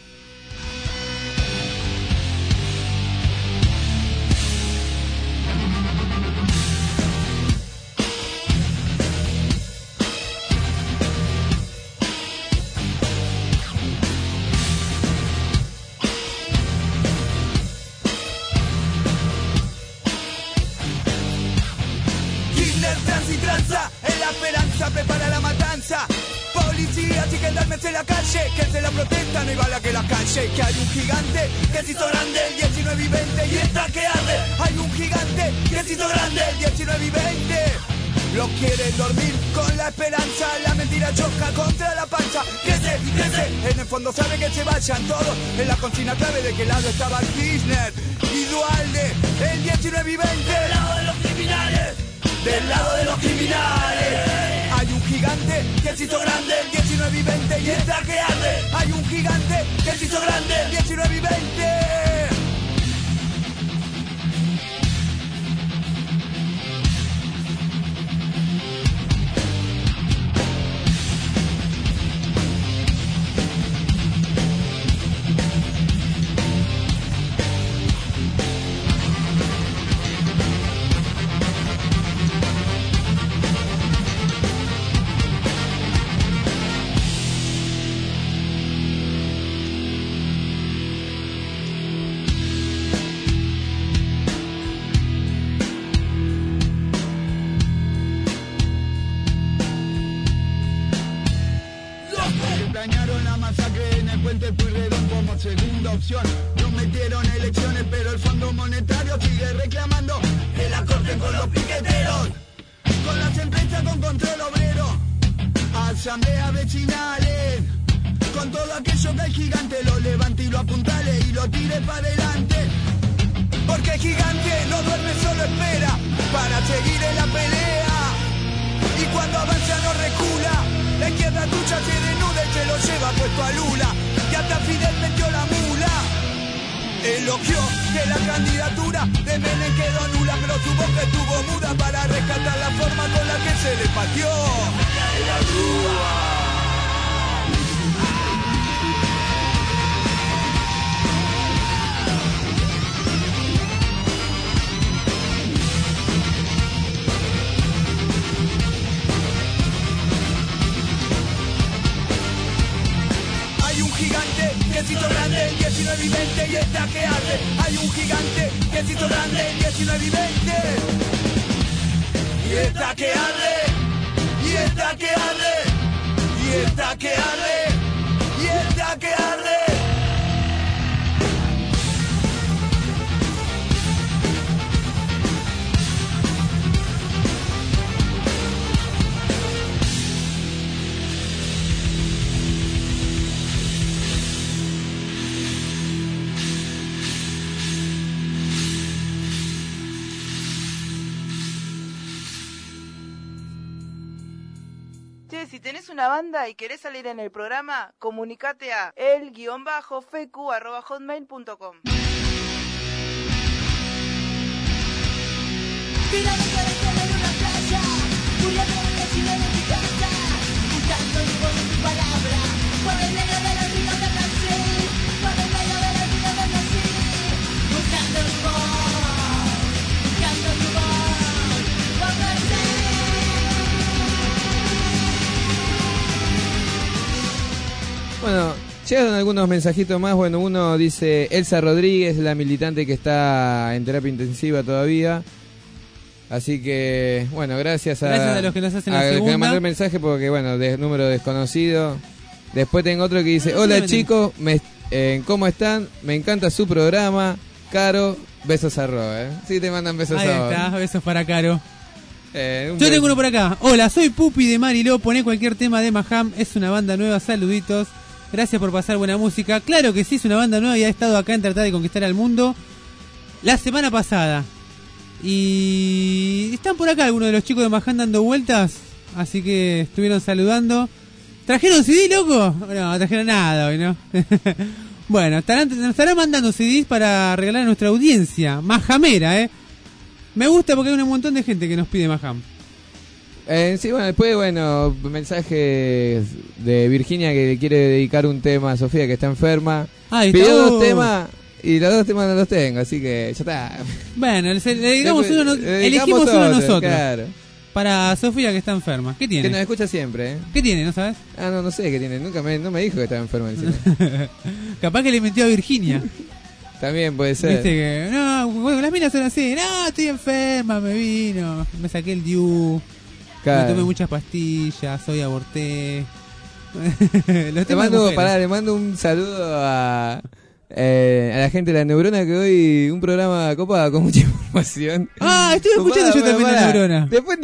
Prepara la matanza. Policía, y gendarmes en la calle, que es de la protesta, no hay bala que la calle. Que hay un gigante que se hizo grande el 19 y 20 y está que arde. Hay un gigante que se hizo grande el 19 y 20. Lo quieren dormir con la esperanza, la mentira choca contra la panza. Crece y crece, en el fondo sabe que se vayan todos. En la consigna clave de qué lado estaba Kirchner y Dualde el 19 y 20. Del lado de los criminales. Del lado de los criminales. Hay un gigante que se hizo grande el 19 y 20 y está que arde. Hay un gigante que se hizo grande el 19 y 20. Planearon la masacre en el puente Pueyrredón como segunda opción. Nos metieron elecciones, pero el Fondo Monetario sigue reclamando que la corten con los piqueteros, con las empresas con control obrero, asambleas vecinales, con todo aquello que el gigante lo levante y lo apuntale y lo tire para adelante. Porque el gigante no duerme, solo espera para seguir en la pelea. Y cuando avanza no recula. La izquierda tuya se desnuda y se lo lleva puesto a Lula. Y hasta Fidel metió la mula. Elogió que la candidatura de Menem quedó nula, pero su boca estuvo muda para rescatar la forma con la que se le pateó. La grúa. Que se hizo grande el 19 y 20 y está que arde. Hay un gigante que se hizo grande el 19 y 20. Y esta que arde, y esta que arde, y esta que arde, y esta que arde. Si tenés una banda y querés salir en el programa, comunicate a el-fecu@hotmail.com. Bueno, llegaron algunos mensajitos más. Bueno, uno dice Elsa Rodríguez, la militante que está en terapia intensiva todavía. Así que, bueno, gracias a los que nos hacen la que segunda. me mandó el mensaje porque, bueno, de número desconocido. Después tengo otro que dice, hola chicos, ¿cómo están? Me encanta su programa. Caro, besos a Ro, Sí, te mandan besos Ahí a Ro. está, besos para Caro. Yo tengo uno por acá. Hola, soy Pupi de Mariló. Poné cualquier tema de Maham. Es una banda nueva. Saluditos. Gracias por pasar buena música. Claro que sí, es una banda nueva y ha estado acá en Tratar de Conquistar al Mundo la semana pasada. Y están por acá algunos de los chicos de Maham dando vueltas. Así que estuvieron saludando. ¿Trajeron CD, loco? No trajeron nada hoy, ¿no? Bueno, nos estarán mandando CDs para regalar a nuestra audiencia. Mahamera, Me gusta porque hay un montón de gente que nos pide Maham. Sí, bueno, después, mensajes de Virginia que le quiere dedicar un tema a Sofía que está enferma. Pidió 2 temas y los 2 temas no los tengo, así que ya está. Bueno, elegimos uno nosotros. Claro. Para Sofía que está enferma. ¿Qué tiene? Que nos escucha siempre, ¿Qué tiene, no sabes? No sé qué tiene. No me dijo que estaba enferma encima. Capaz que le metió a Virginia. También puede ser. Viste que, las minas son así. No, estoy enferma, me vino. Me saqué el DIU. Claro. Me tomé muchas pastillas, hoy aborté. Le mando un saludo a la gente de La Neurona, que hoy un programa copado con mucha información. Estoy escuchando yo también La Neurona. Después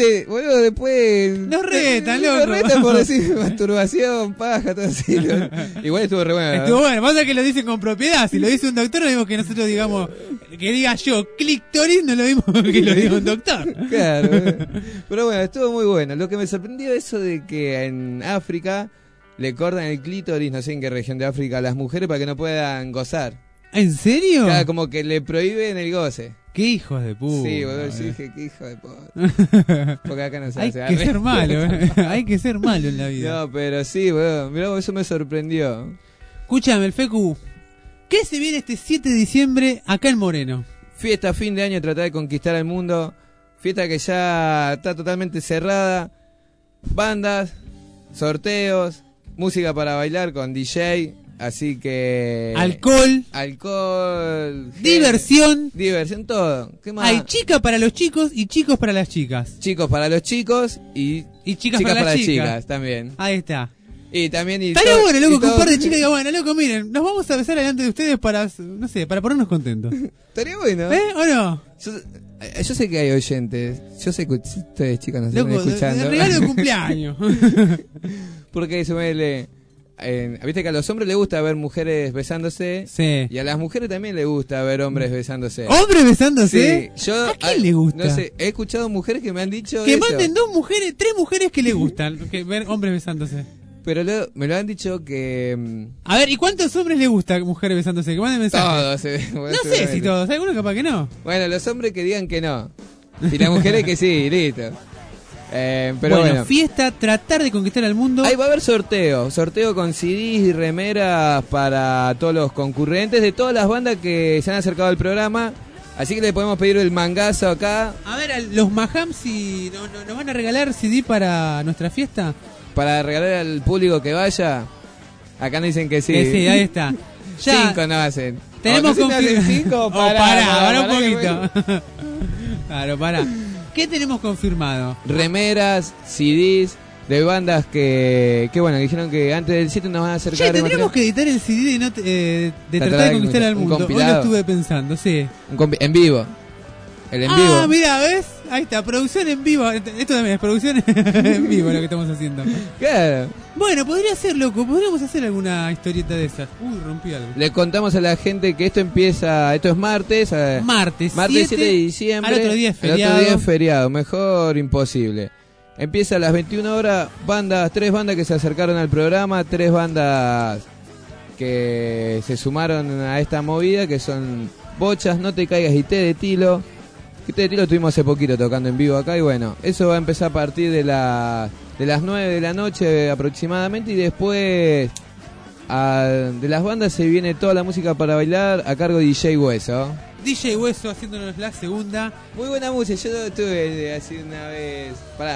nos retan, loco. Nos retan por decir masturbación, paja, todo así. Igual estuvo re bueno. Estuvo bueno, pasa que lo dicen con propiedad. Si lo dice un doctor, no digo que nosotros digamos, que diga yo, clítoris, no lo mismo que lo diga un doctor. Claro. Pero bueno, estuvo muy bueno. Lo que me sorprendió es eso de que en África le cortan el clítoris, no sé en qué región de África, a las mujeres para que no puedan gozar. ¿En serio? Claro, como que le prohíben el goce. ¡Qué hijos de puta! Sí, boludo, yo dije, qué hijo de puta. Porque acá no se hace. Hay que ser malo, hay que ser malo en la vida. No, pero sí, boludo, mirá, eso me sorprendió. Escúchame, el Fecu, ¿qué se viene este 7 de diciembre acá en Moreno? Fiesta, fin de año, tratar de conquistar el mundo. Fiesta que ya está totalmente cerrada. Bandas, sorteos, música para bailar con DJ, así que... Alcohol, diversión, todo. ¿Qué más? Hay chica para los chicos y chicos para las chicas. Chicos para los chicos y chicas para las chicas también. Ahí está. Y también... Estaría bueno, loco, que un par de chicas digan, bueno, loco, miren, nos vamos a besar delante de ustedes para, no sé, para ponernos contentos. Estaría bueno. ¿O no? Yo sé que hay oyentes. Yo sé que ustedes, chicas, nos están escuchando. De regalo de cumpleaños. Porque se me lee... viste que a los hombres les gusta ver mujeres besándose. Sí. Y a las mujeres también les gusta ver hombres besándose. ¿Hombres besándose? Sí. ¿A quién le gusta? No sé, he escuchado mujeres que me han dicho que eso. Manden 3 mujeres que le gustan ver hombres besándose. Pero me lo han dicho que... A ver, ¿y cuántos hombres le gusta mujeres besándose? Que manden mensajes. Todos. No sé si todos, algunos capaz que no. Bueno, los hombres que digan que no. Y las mujeres que sí, listo. Pero bueno, fiesta, tratar de conquistar al mundo. Ahí va a haber sorteo con CDs y remeras para todos los concurrentes de todas las bandas que se han acercado al programa. Así que le podemos pedir el mangazo acá. A ver, los Maham, si nos van a regalar CD para nuestra fiesta. Para regalar al público que vaya. Acá nos dicen que sí. Sí, ahí está. Ya 5 no hacen. Tenemos confirmado. 5 para un poquito. Claro, para. ¿Qué tenemos confirmado? Remeras, CDs de bandas que bueno, que dijeron que antes del 7 nos van a acercar. Che, tendríamos que editar el CD de tratar de conquistar al mundo. Hoy lo estuve pensando, sí. En vivo. El en vivo. Ah, mirá, ¿ves? Ahí está, producción en vivo. Esto también es producción en vivo lo que estamos haciendo. Claro. Bueno, podría ser, loco. Podríamos hacer alguna historieta de esas. Uy, rompí algo. Le contamos a la gente que esto es martes. Martes 7 de diciembre. Al otro día es feriado. El otro día es feriado. Mejor imposible. Empieza a las 21 horas. 3 bandas que se acercaron al programa. 3 bandas que se sumaron a esta movida, que son Bochas, No Te Caigas y Té de Tilo. Té de Tilo estuvimos hace poquito tocando en vivo acá y bueno, eso va a empezar a partir de las 9 de la noche aproximadamente y después de las bandas se viene toda la música para bailar a cargo de DJ Hueso. DJ Hueso haciéndonos la segunda. Muy buena música, yo estuve así una vez.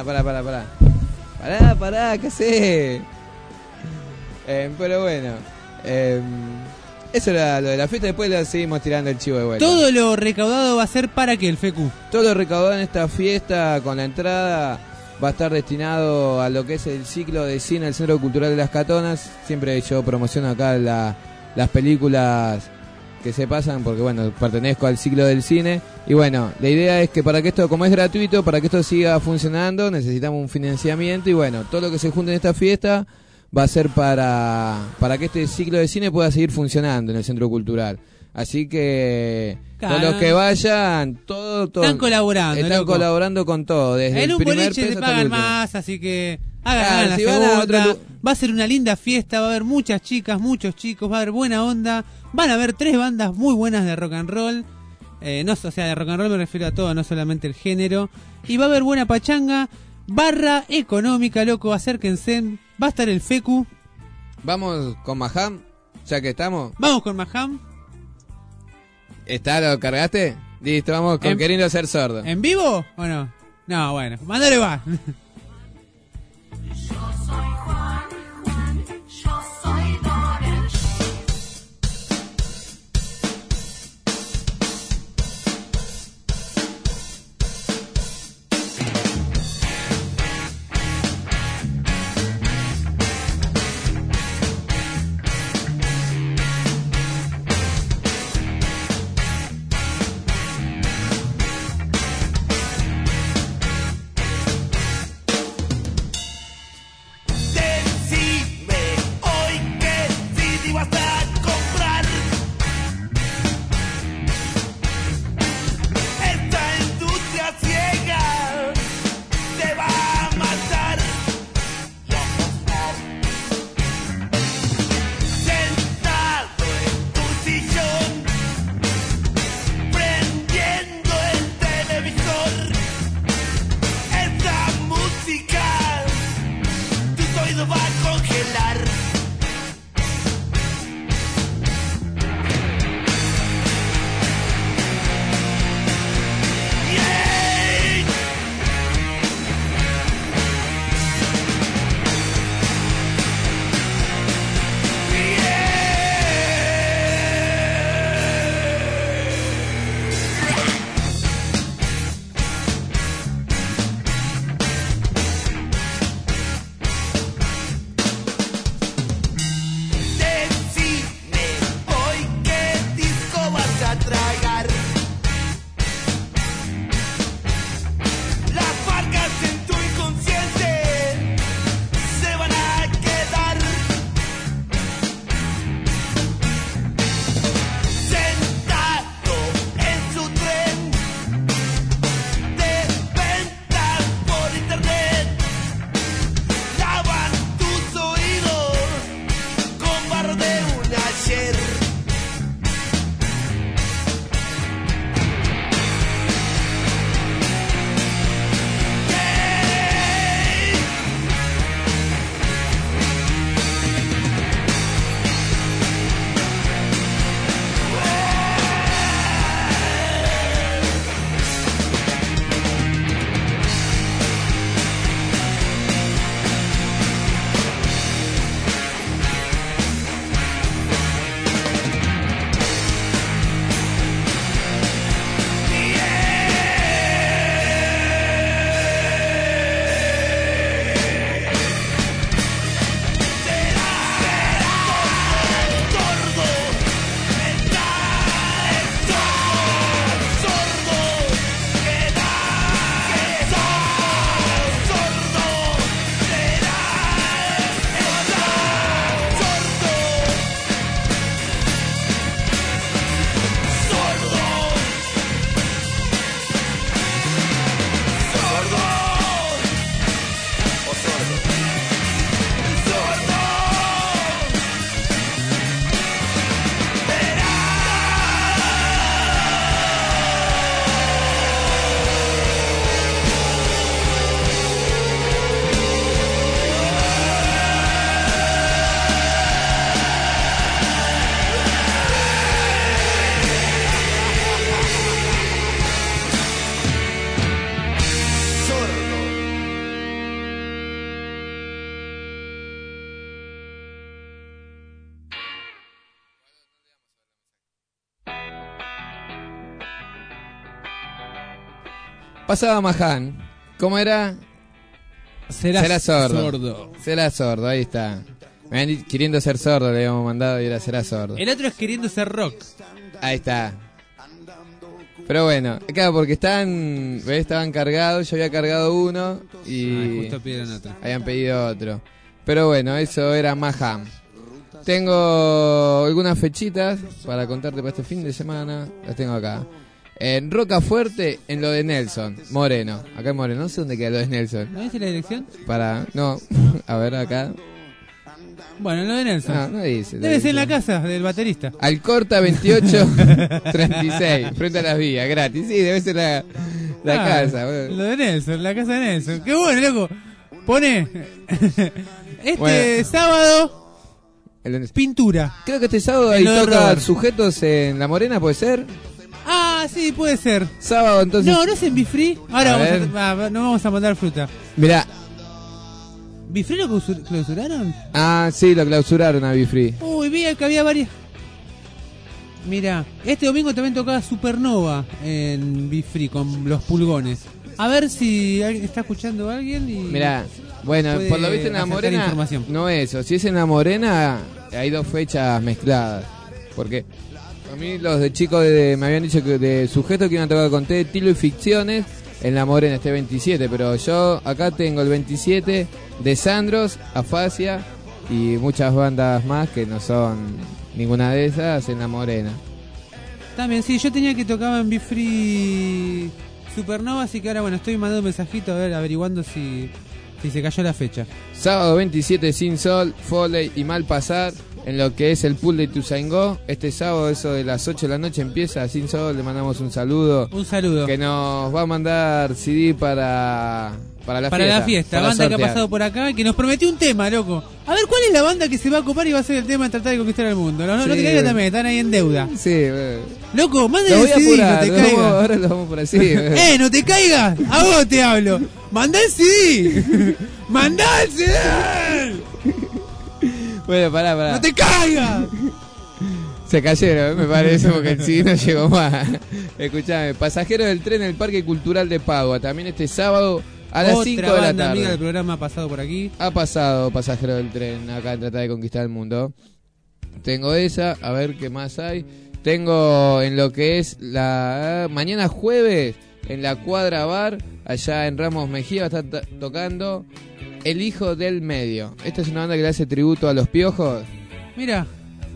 Pará, ¿qué haces? Pero bueno, eso era lo de la fiesta, después le seguimos tirando el chivo de vuelta. Todo lo recaudado va a ser para que el FECU. Todo lo recaudado en esta fiesta con la entrada va a estar destinado a lo que es el ciclo de cine del Centro Cultural de Las Catonas. Siempre yo promociono acá las películas que se pasan porque bueno, pertenezco al ciclo del cine y bueno, la idea es que para que esto, como es gratuito, para que esto siga funcionando necesitamos un financiamiento y bueno, todo lo que se junte en esta fiesta va a ser para que este ciclo de cine pueda seguir funcionando en el Centro Cultural. Así que todos los que vayan, todo están colaborando. Están colaborando con todo. Desde en el un primer boliche peso te pagan más, así que hagan la segunda. Va a ser una linda fiesta, va a haber muchas chicas, muchos chicos, va a haber buena onda. Van a haber 3 bandas muy buenas de rock and roll. De rock and roll me refiero a todo, no solamente el género. Y va a haber buena pachanga, barra económica, loco, acérquense. Va a estar el FECU. Vamos con Maham, ya que estamos. Vamos con Maham. ¿Lo cargaste? Listo, vamos con Queriendo Ser Sordo. ¿En vivo o no? No, bueno, mándale va. Pasaba Maján. ¿Cómo era? Será sordo. Será sordo, ahí está. Me habían dicho, queriendo ser sordo le habíamos mandado y era será sordo. El otro es queriendo ser rock. Ahí está. Pero bueno, acá porque estaban cargados, yo había cargado uno y justo pidieron otro. Habían pedido otro. Pero bueno, eso era Maján. Tengo algunas fechitas para contarte para este fin de semana. Las tengo acá. En Rocafuerte, en lo de Nelson Moreno. Acá en Moreno, no sé dónde queda lo de Nelson. ¿No dice la dirección? No, a ver acá. Bueno, lo de Nelson. No dice. Debe ser en la casa del baterista. Alcorta 2836, frente a las vías, gratis. Sí, debe ser la casa. Lo de Nelson, la casa de Nelson. Qué bueno, loco. Pone sábado. Pintura. Creo que este sábado ahí toca Sujetos en La Morena, ¿puede ser? Ah, sí, puede ser. Sábado, entonces. No es en Bifree. Ahora no vamos a mandar fruta. Mirá. ¿Bifree lo clausuraron? Ah, sí, lo clausuraron a Bifree. Uy, vi que había varias. Mira, este domingo también tocaba Supernova en Bifree con los Pulgones. A ver si está escuchando alguien y... Mirá, bueno, por lo visto en La Morena no eso. Si es en La Morena hay dos fechas mezcladas. Porque a mí los de chicos me habían dicho que de Sujetos que iban a tocar con T, Tilo y Ficciones en La Morena este 27. Pero yo acá tengo el 27 de Sandros, Afasia y muchas bandas más que no son ninguna de esas en La Morena. También, sí, yo tenía que tocaba en Bifree Supernova, así que ahora bueno, estoy mandando un mensajito a ver, averiguando si se cayó la fecha. Sábado 27 Sin Sol, Foley y Mal Pasar en lo que es el pool de Ituzaingó. Este sábado, eso de las 8 de la noche empieza Sin Sol, le mandamos un saludo. Un saludo. Que nos va a mandar CD para la fiesta. Banda sortear. Que ha pasado por acá y que nos prometió un tema, loco. A ver, ¿cuál es la banda que se va a copar y va a ser el tema de tratar de conquistar el mundo? No te caigas también, están ahí en deuda. Sí, loco, manda el CD, no te caigas. Ahora lo vamos por así. No te caigas, a vos te hablo. Mandá el CD. Mandá el CD. Bueno, pará. No te caigas. Se cayeron, me parece, porque el CD no llegó más. Escuchame, Pasajeros del Tren en el Parque Cultural de Pagua. También este sábado a las 5 de la tarde. Otra amiga del programa ha pasado por aquí. Ha pasado Pasajeros del Tren acá en Tratar de Conquistar el Mundo. Tengo esa, a ver qué más hay. Tengo en lo que es mañana jueves en la Cuadra Bar, allá en Ramos Mejía, va a estar tocando El Hijo del Medio. Esta es una banda que le hace tributo a los Piojos. Mira.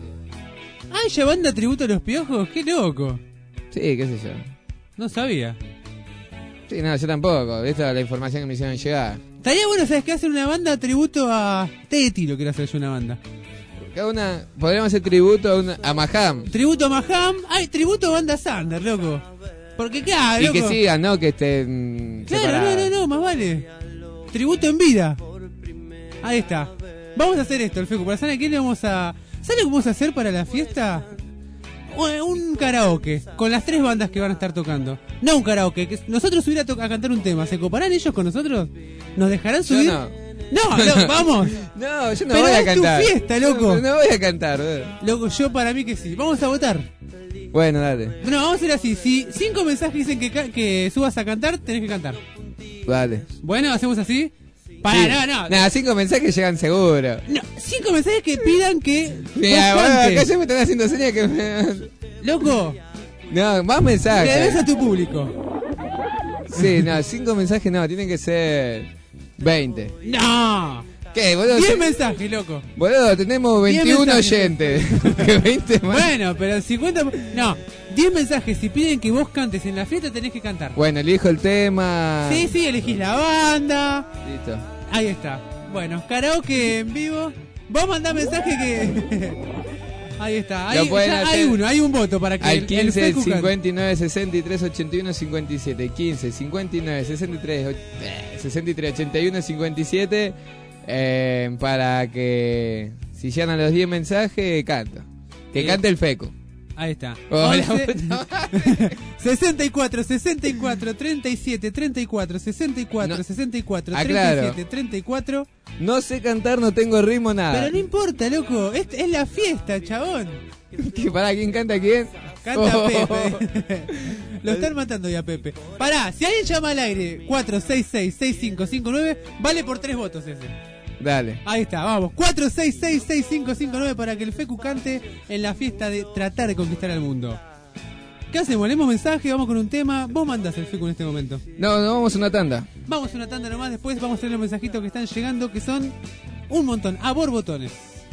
¿Ya banda tributo a los Piojos? ¡Qué loco! Sí, qué sé yo. No sabía. Sí, no, yo tampoco. Esta es la información que me hicieron llegar. Estaría bueno, ¿sabes qué? Hacer una banda tributo a Teti, lo quiero hacer yo una banda. Podríamos hacer tributo a Maham. Tributo a Maham. Ay, tributo a banda Sander, loco. Porque claro, loco. Y que sigan, ¿no? Que estén claro, no, más vale. Tributo en vida. Ahí está. Vamos a hacer esto, el Fecu. Para saber qué le vamos a... ¿Sabes lo que vamos a hacer para la fiesta? Un karaoke con las 3 bandas que van a estar tocando. No un karaoke, que nosotros subir a cantar un tema. ¿Se coparán ellos con nosotros? ¿Nos dejarán subir? Yo no, vamos. No, yo no voy a cantar. Es tu fiesta, loco. No voy a cantar. Loco, yo para mí que sí. Vamos a votar. Bueno, dale. No, vamos a hacer así. Si 5 mensajes dicen que subas a cantar, tenés que cantar. Dale. Bueno, ¿hacemos así? No. Nada, 5 mensajes llegan seguro. No, 5 mensajes que pidan que... Mira, acá ya me están haciendo señas que Loco. No, más mensajes. Le debes a tu público. Sí, no, 5 mensajes no, tienen que ser 20. No. ¿Qué, boludo? 10 mensajes, loco. Boludo, tenemos 21 oyentes. ¿Qué 20 más? Bueno, pero 50... No, 10 mensajes. Si piden que vos cantes en la fiesta, tenés que cantar. Bueno, elijo el tema. Sí, elegís la banda. Listo. Ahí está. Bueno, karaoke en vivo. Vos mandá mensaje que... Ahí está. Hay un voto para que al 15 59 63 81 57. 15 59 63 81 57. Para que si llegan a los 10 mensajes, canto. Que cante el Fecu. Ahí está. 64 37 34 64 64 37 34. No sé cantar, no tengo ritmo, nada. Pero no importa, loco. Es la fiesta, chabón. ¿Para quién canta quién? Canta Pepe. Lo están matando ya, Pepe. Pará, si alguien llama al aire 466-6559, vale por 3 votos ese. Dale. Ahí está, vamos. 466-6559 para que el Fecu cante en la fiesta de tratar de conquistar al mundo. ¿Qué hacemos? ¿Leemos mensaje? ¿Vamos con un tema? Vos mandás el Fecu en este momento. No, vamos a una tanda. Vamos a una tanda nomás, después vamos a leer los mensajitos que están llegando, que son un montón, a borbotones.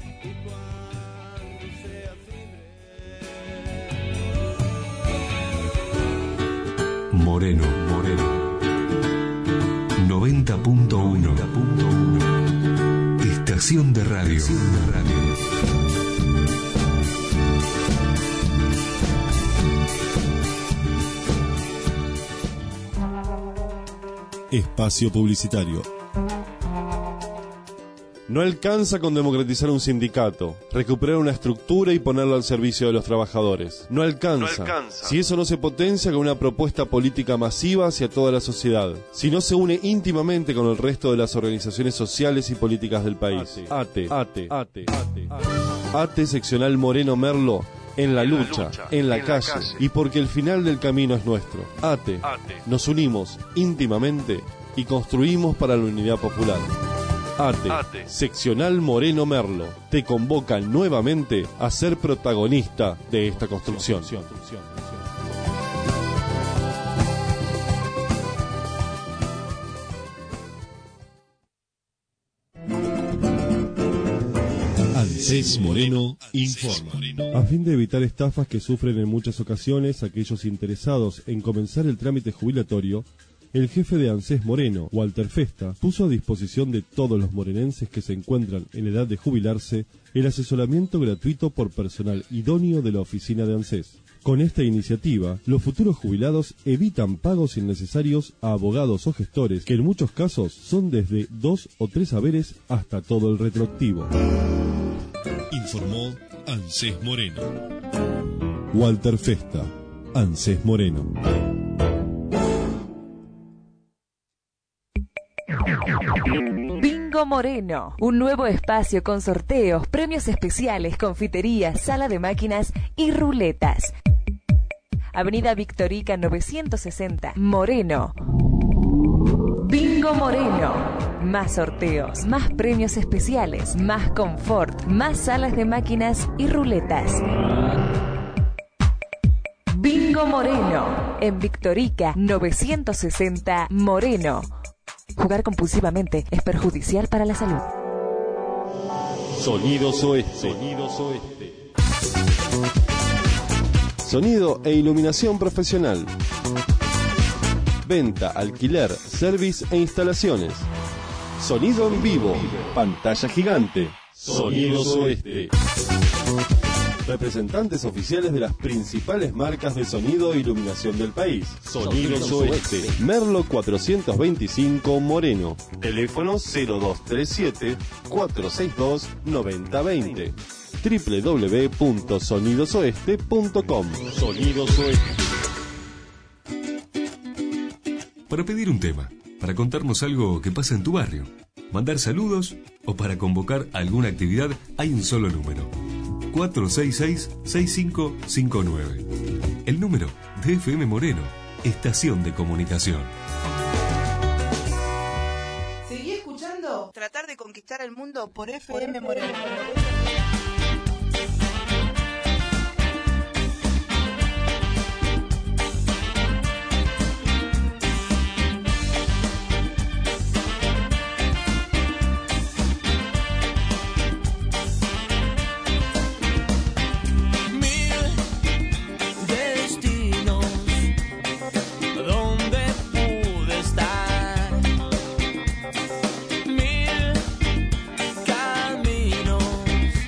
Moreno 90.1 Estación de radio. Espacio publicitario. No alcanza con democratizar un sindicato, recuperar una estructura y ponerlo al servicio de los trabajadores. No alcanza. Si eso no se potencia con una propuesta política masiva hacia toda la sociedad. Si no se une íntimamente con el resto de las organizaciones sociales y políticas del país. ATE seccional Moreno Merlo. En la lucha, en la calle, y porque el final del camino es nuestro. ATE. Nos unimos íntimamente y construimos para la unidad popular. ATE, seccional Moreno Merlo, te convoca nuevamente a ser protagonista de esta construcción. ANSES Moreno informa. A fin de evitar estafas que sufren en muchas ocasiones aquellos interesados en comenzar el trámite jubilatorio, el jefe de ANSES Moreno, Walter Festa, puso a disposición de todos los morenenses que se encuentran en edad de jubilarse el asesoramiento gratuito por personal idóneo de la oficina de ANSES. Con esta iniciativa, los futuros jubilados evitan pagos innecesarios a abogados o gestores, que en muchos casos son desde 2 o 3 haberes hasta todo el retroactivo. Informó ANSES Moreno. Walter Festa, ANSES Moreno. Bingo Moreno, un nuevo espacio con sorteos, premios especiales, confiterías, sala de máquinas y ruletas. Avenida Victorica 960, Moreno. Bingo Moreno. Más sorteos, más premios especiales, más confort, más salas de máquinas y ruletas. Bingo Moreno, en Victorica 960, Moreno. Jugar compulsivamente es perjudicial para la salud. Sonidos Oeste. Sonido e iluminación profesional. Venta, alquiler, service e instalaciones. Sonido en vivo. Pantalla gigante. Sonidos Oeste. Representantes oficiales de las principales marcas de sonido e iluminación del país. Sonidos Oeste. Merlo 425 Moreno. Teléfono 0237-462-9020. www.sonidosoeste.com. Sonidos Oeste. Para pedir un tema, para contarnos algo que pasa en tu barrio, mandar saludos o para convocar alguna actividad, hay un solo número. 466-6559. El número de FM Moreno, Estación de Comunicación. Seguí escuchando Tratar de Conquistar el Mundo por FM Moreno. Caminos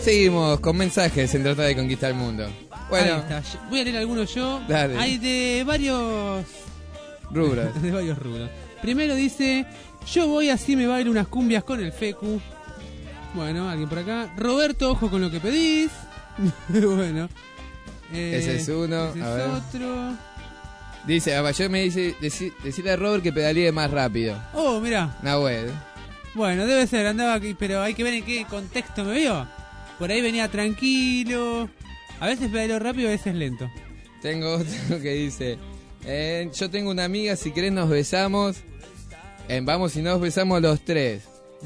Seguimos con mensajes en tratar de conquistar el mundo. Bueno, ahí está. Voy a leer algunos yo. Dale. Hay de varios rubros. de varios rubros. Primero dice: yo voy así me bailo unas cumbias con el Fecu. Bueno, alguien por acá. Roberto, ojo con lo que pedís. Bueno. Ese es uno. Ese a es ver. otro. Dice, yo me dice, decirle a Robert que pedalee más rápido. Oh, mirá. Nahuel. Bueno, debe ser, andaba aquí, pero hay que ver en qué contexto me vio. Por ahí venía tranquilo. A veces pedaleo rápido, a veces lento. Tengo otro que dice, yo tengo una amiga, si querés nos besamos. Vamos y nos besamos los tres.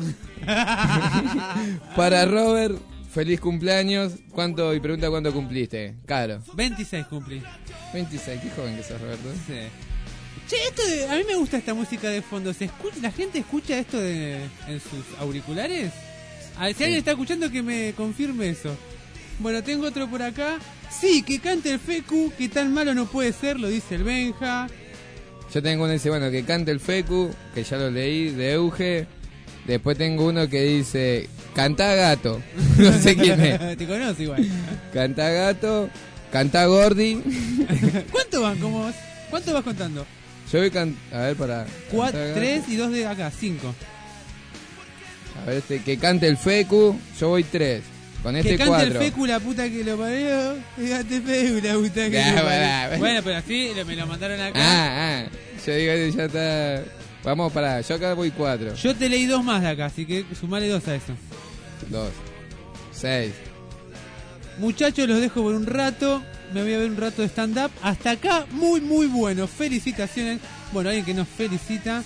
Para Robert, feliz cumpleaños. ¿Cuánto? Y pregunta cuánto cumpliste. Caro. 26 cumplí. 26, qué joven que sos, Roberto. Sí. Che, a mí me gusta esta música de fondo. ¿La gente escucha esto en sus auriculares? A ver, si alguien está escuchando, que me confirme eso. Bueno, tengo otro por acá. Sí, que cante el Fecu, que tan malo no puede ser, lo dice el Benja. Yo tengo uno que dice, bueno, que cante el Fecu, que ya lo leí, de Euge. Después tengo uno que dice, cantá gato. No sé quién es. Te conozco igual. Cantá gato, cantá Gordi. ¿Cuánto van? ¿Cuánto vas contando? Yo voy a ver, para... 3 y 2 de acá, 5. A ver, que cante el Fecu, yo voy 3. Con este 4. Que cante el Fecu, la puta que lo parió. Que cante el Fecu, la puta que lo parió. Bueno, pero así me lo mandaron acá. Yo digo, ya está... Vamos, pará, yo acá voy 4. Yo te leí 2 más de acá, así que sumale 2 a eso. 2. 6. Muchachos, los dejo por un rato. Me voy a ver un rato de stand-up. Hasta acá, muy, muy bueno. Felicitaciones. Bueno, alguien que nos felicita.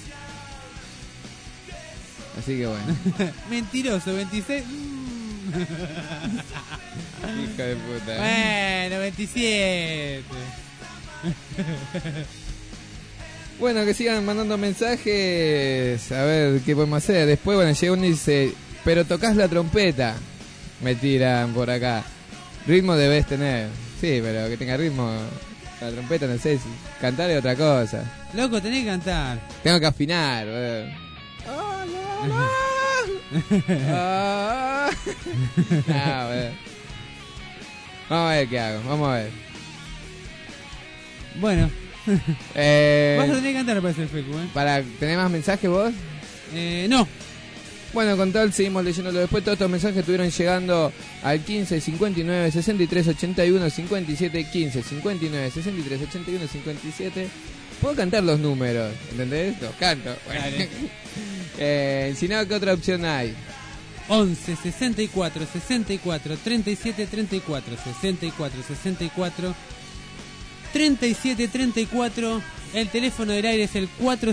Así que bueno. Mentiroso, 26. Hija de puta. Bueno, 27. Bueno, que sigan mandando mensajes. A ver qué podemos hacer. Después, bueno, llega uno y dice, pero tocas la trompeta. Me tiran por acá. Ritmo debes tener. Sí, pero que tenga ritmo. La trompeta, no sé, cantar es otra cosa. Loco, tenés que cantar. Tengo que afinar. Vamos a ver qué hago, vamos a ver. Bueno. Vas a tener que cantar para ese Fecu, ¿Tenés más mensajes vos? No. Bueno, con tal seguimos leyéndolo. Después todos estos mensajes estuvieron llegando al 15 59 63 81 57 15 59 63 81 57. Puedo cantar los números, ¿entendés? Los canto. Si no, ¿qué otra opción hay? 11 64 64 37 34 64 64 37 34. El teléfono del aire es el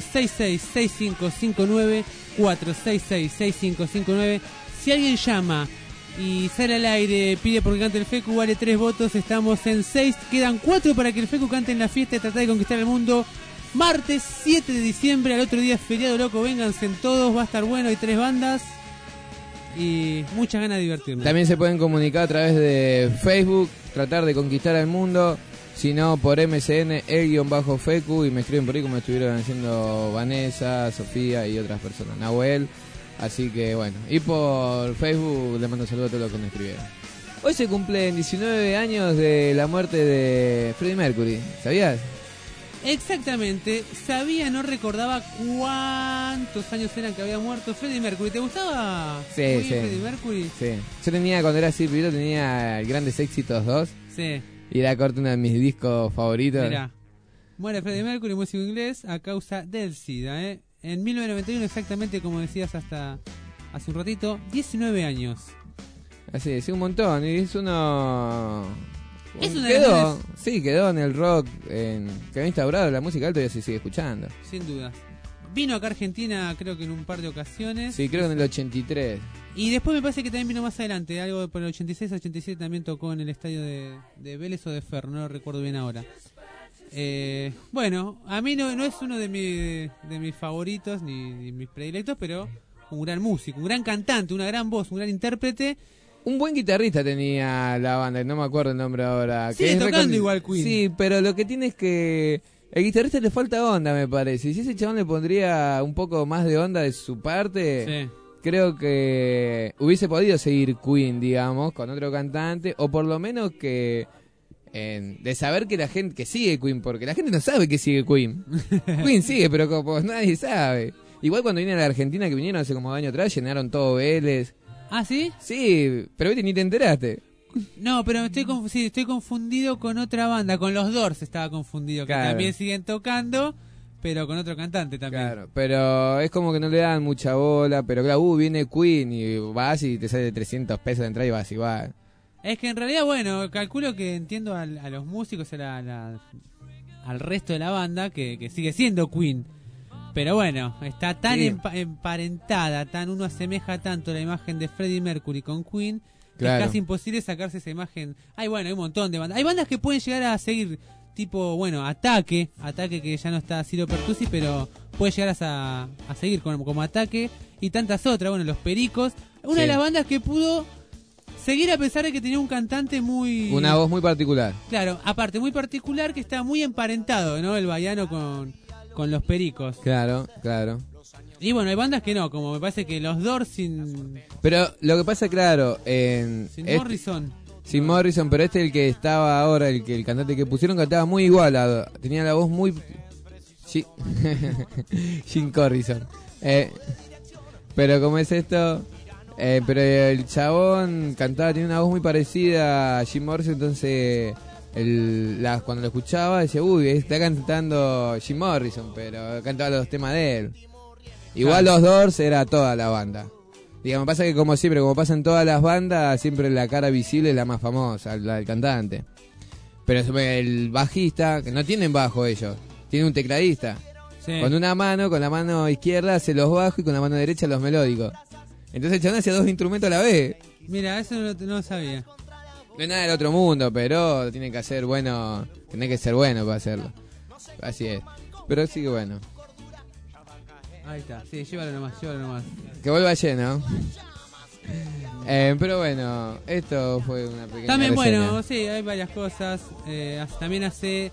466-6559 466-6559. Si alguien llama y sale al aire, pide porque cante el Fecu, vale 3 votos. Estamos en 6, quedan 4 para que el Fecu cante en la fiesta de tratar de conquistar el mundo. Martes 7 de diciembre, al otro día es feriado, loco, vénganse todos, va a estar bueno, hay 3 bandas y muchas ganas de divertirnos. También se pueden comunicar a través de Facebook, tratar de conquistar al mundo. Si no, por MSN, el-Fecu, y me escriben por ahí como estuvieron haciendo Vanessa, Sofía y otras personas, Nahuel. Así que bueno, y por Facebook les mando un saludo a todos los que me escribieron. Hoy se cumplen 19 años de la muerte de Freddie Mercury, ¿sabías? Exactamente, sabía, no recordaba cuántos años eran que había muerto Freddie Mercury. ¿Te gustaba Freddie Mercury? Sí, yo tenía, cuando era así, primero tenía el Grandes Éxitos 2. Sí. Y era corto, uno de mis discos favoritos. Mirá, muere Freddie Mercury, músico inglés, a causa del SIDA, En 1991, exactamente como decías hasta hace un ratito, 19 años. Así es, un montón, y es uno... Quedó en el rock, que ha instaurado la música alta y se sigue escuchando. Sin duda. Vino acá a Argentina, creo que en un par de ocasiones. Sí, creo que en el 83. Y después me parece que también vino más adelante, algo por el 86-87 también tocó en el estadio de Vélez o de Ferro, no lo recuerdo bien ahora. Bueno, a mí no es uno de mis favoritos ni mis predilectos, pero un gran músico, un gran cantante, una gran voz, un gran intérprete. Un buen guitarrista tenía la banda, no me acuerdo el nombre ahora. Sigue tocando igual Queen. Sí, pero lo que tiene es que el guitarrista le falta onda, me parece. Y si ese chabón le pondría un poco más de onda de su parte, creo que hubiese podido seguir Queen, digamos, con otro cantante, o por lo menos que de saber que la gente que sigue Queen, porque la gente no sabe que sigue Queen. Queen sigue, pero como nadie sabe. Igual cuando vinieron a la Argentina, que vinieron hace como 2 años atrás, llenaron todo Vélez. ¿Ah, sí? Sí, pero viste, ni te enteraste. No, pero estoy confundido con otra banda, con los Doors estaba confundido, que Claro. también siguen tocando, pero con otro cantante también. Claro, pero es como que no le dan mucha bola, pero claro, viene Queen y vas y te sale 300 pesos de entrada y vas igual. Es que en realidad, bueno, calculo que entiendo a los músicos, al resto de la banda, que sigue siendo Queen. Pero bueno, está tan Sí. emparentada, uno asemeja tanto la imagen de Freddie Mercury con Queen, que Claro. es casi imposible sacarse esa imagen. Hay un montón de bandas. Hay bandas que pueden llegar a seguir, tipo, bueno, Ataque que ya no está Ciro Pertusi, pero puede llegar a seguir como Ataque, y tantas otras, bueno, Los Pericos. Una Sí. de las bandas que pudo seguir a pesar de que tenía un cantante Una voz muy particular. Claro, aparte, muy particular, que está muy emparentado, ¿no? El baiano con Los Pericos. Claro, claro. Y bueno, hay bandas que no, como me parece que los Doors sin Pero lo que pasa, claro, Morrison. Sin Morrison, pero el que estaba ahora, el cantante que pusieron cantaba muy igual, tenía la voz muy... Sí. Jim Morrison. Pero como es esto... pero el chabón cantaba, tenía una voz muy parecida a Jim Morrison, entonces cuando lo escuchaba decía, uy, está cantando Jim Morrison, pero cantaba los temas de él. Igual los Doors era toda la banda. Digamos, pasa que como siempre, como pasa en todas las bandas, siempre la cara visible es la más famosa, la del cantante. Pero el bajista, que no tienen bajo ellos, tienen un tecladista. Sí. Con la mano izquierda hace los bajos y con la mano derecha los melódicos. Entonces el chabón hacía 2 instrumentos a la vez. Mira, eso no lo sabía. No es nada del otro mundo, pero tiene que ser bueno, tenés que ser bueno para hacerlo. Así es. Pero sí que bueno. Ahí está, sí, llévalo nomás. Que vuelva lleno. Pero bueno, esto fue una pequeña También, reseña. bueno, sí, hay varias cosas. También hace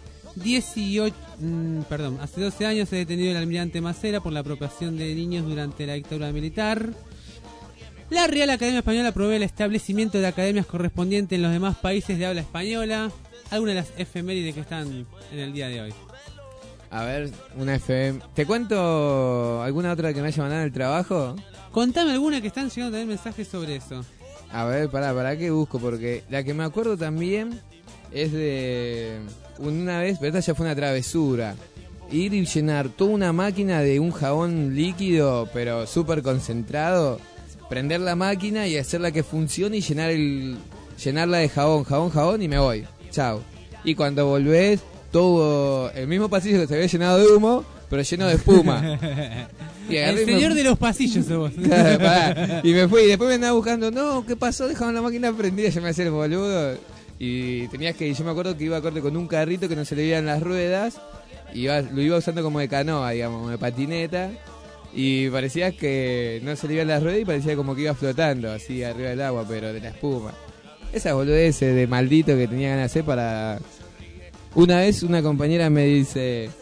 12 años se ha detenido el almirante Macera por la apropiación de niños durante la dictadura militar. La Real Academia Española provee el establecimiento de academias correspondientes en los demás países de habla española. Algunas de las efemérides que están en el día de hoy. A ver, una FM. ¿Te cuento alguna otra que me haya mandado en el trabajo? Contame alguna, que están llegando también mensajes sobre eso. A ver, ¿para qué busco? Porque la que me acuerdo también es de una vez, pero esta ya fue una travesura. Ir y llenar toda una máquina de un jabón líquido, pero súper concentrado. Prender la máquina y hacerla que funcione y llenarla de jabón y me voy. Chao. Y cuando volvés, todo el mismo pasillo que se había llenado de humo, pero lleno de espuma. Y el señor de los pasillos sos vos. Claro, pará. Y me fui, y después me andaba buscando, no, ¿qué pasó? Dejaron la máquina prendida, yo me hacía el boludo. Y yo me acuerdo que iba a corte con un carrito que no se le veían las ruedas, y lo iba usando como de canoa, digamos, como de patineta, y parecía que no se le veían las ruedas y parecía como que iba flotando así arriba del agua, pero de la espuma. Esas boludeces de maldito que tenía ganas de hacer para... Una vez una compañera me dice...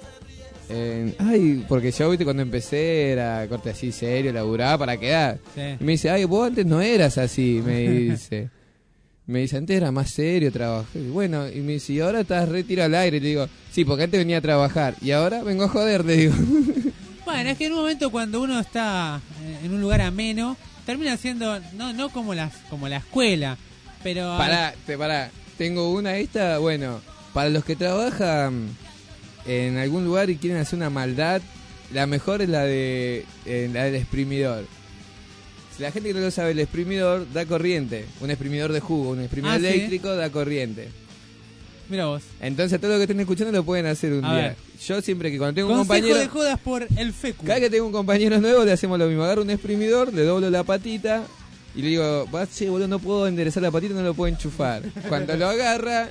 ay, porque yo, viste, cuando empecé era corte así serio, laburaba para quedar. Sí. Y me dice, ay, vos antes no eras así, me dice. Antes era más serio, trabajé. Bueno, y me dice, y ahora estás retiro al aire. Y le digo, sí, porque antes venía a trabajar. Y ahora vengo a joder, le digo. Bueno, es que en un momento cuando uno está en un lugar ameno, termina siendo, no como la escuela, pero... Pará. Tengo una esta, bueno, para los que trabajan en algún lugar y quieren hacer una maldad, la mejor es la del exprimidor. Si la gente que no lo sabe, el exprimidor da corriente. Un exprimidor de jugo, un exprimidor eléctrico da corriente. Mira vos. Entonces todo lo que estén escuchando lo pueden hacer un día. Ver. Yo siempre que cuando tengo Consejo un compañero... de jodas por el FECU. Cada que tengo un compañero nuevo le hacemos lo mismo. Agarro un exprimidor, le doblo la patita y le digo, che, boludo, no puedo enderezar la patita, no lo puedo enchufar. Cuando lo agarra...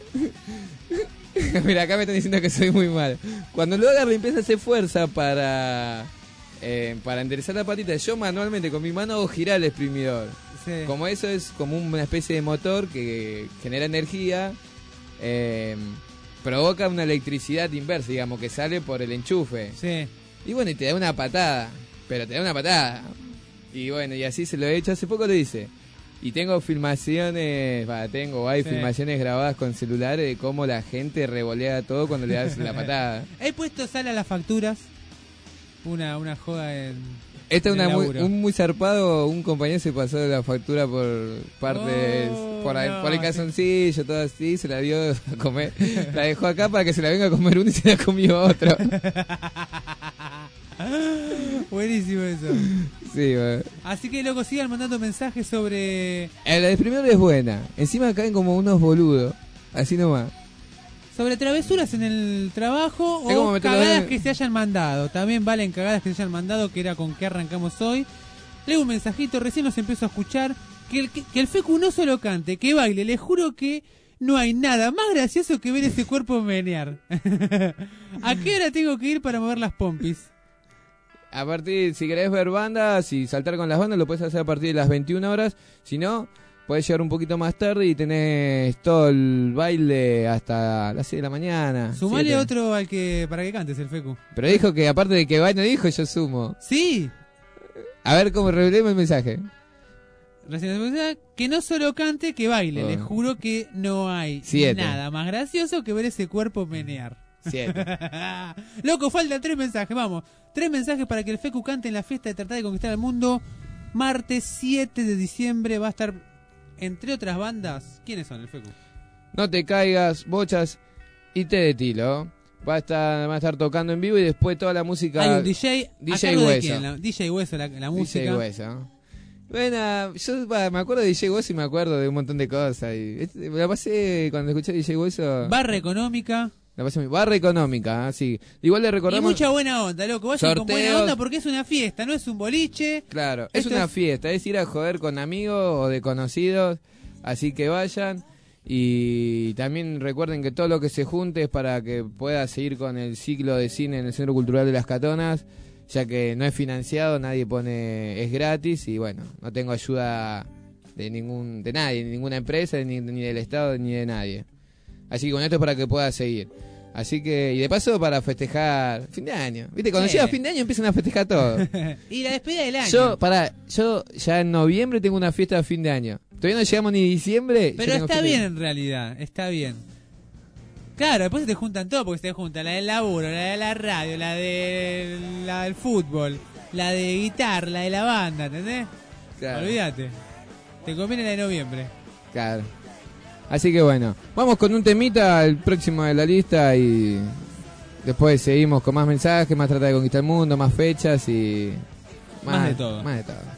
Mira, acá me están diciendo que soy muy mal. Cuando lo agarra y empieza a hacer fuerza para enderezar la patita, yo manualmente con mi mano hago girar el exprimidor. Sí. Como eso es como una especie de motor que genera energía, provoca una electricidad inversa, digamos, que sale por el enchufe. Sí. Y bueno, y te da una patada, pero te da una patada. Y bueno, y así se lo he hecho, hace poco lo hice. Y tengo filmaciones, hay filmaciones grabadas con celulares de cómo la gente revolea todo cuando le das la patada. He puesto sal a las facturas. Una joda en... Esta es un muy zarpado, un compañero se pasó de la factura por partes, por el calzoncillo, todo así, se la dio a comer. La dejó acá para que se la venga a comer uno y se la comió otro. Buenísimo eso. Sí, bueno. Así que, loco, sigan mandando mensajes sobre... La de primero es buena. Encima caen como unos boludos. Así nomás. Sobre travesuras en el trabajo o cagadas que se hayan mandado. También valen cagadas que se hayan mandado, que era con que arrancamos hoy. Leo un mensajito, recién nos empiezo a escuchar. Que el Fecu no solo cante, que baile. Le juro que no hay nada más gracioso que ver ese cuerpo menear. ¿A qué hora tengo que ir para mover las pompis? A partir, si querés ver bandas y saltar con las bandas, lo puedes hacer a partir de las 21 horas. Si no, podés llegar un poquito más tarde y tenés todo el baile hasta las 6 de la mañana. Sumale otro para que cantes, el Fecu. Pero dijo que aparte de que baile, dijo, yo sumo. Sí. A ver cómo revelemos el mensaje. Que no solo cante, que baile. Le juro que no hay nada más gracioso que ver ese cuerpo menear. 7. Loco, faltan 3 mensajes, vamos. 3 mensajes para que el Fecu cante en la fiesta de Tratar de Conquistar el Mundo. Martes 7 de diciembre va a estar, entre otras bandas. ¿Quiénes son, el Fecu? No te caigas, Bochas y Té de Tilo. Va a estar tocando en vivo y después toda la música. Hay un DJ. DJ Hueso. DJ Hueso, la música. DJ Hueso. Bueno, yo me acuerdo de DJ Hueso y me acuerdo de un montón de cosas. Me la pasé cuando escuché DJ Hueso. Barra Económica. Barra Económica, sí. Igual le recordamos. Y mucha buena onda, loco. Vayan con buena onda porque es una fiesta, no es un boliche. Claro, es una fiesta, es ir a joder con amigos o de conocidos. Así que vayan. Y también recuerden que todo lo que se junte es para que pueda seguir con el ciclo de cine en el Centro Cultural de Las Catonas, ya que no es financiado, nadie pone, es gratis y bueno, no tengo ayuda de nadie, de ninguna empresa, ni del Estado, ni de nadie. Así que con esto es para que pueda seguir. Así que, y de paso para festejar fin de año. ¿Viste? Cuando llega fin de año empiezan a festejar todo. Y la despedida del año. Yo ya en noviembre tengo una fiesta de fin de año. Todavía no llegamos ni diciembre. Pero está bien en realidad, está bien. Claro, después se te juntan todo porque se te juntan la del laburo, la de la radio, la del fútbol, la de guitarra, la de la banda, ¿entendés? Claro. Olvídate. Te conviene la de noviembre. Claro. Así que bueno, vamos con un temita, el próximo de la lista y después seguimos con más mensajes, más Trata de Conquistar el Mundo, más fechas y más de todo. Más de todo.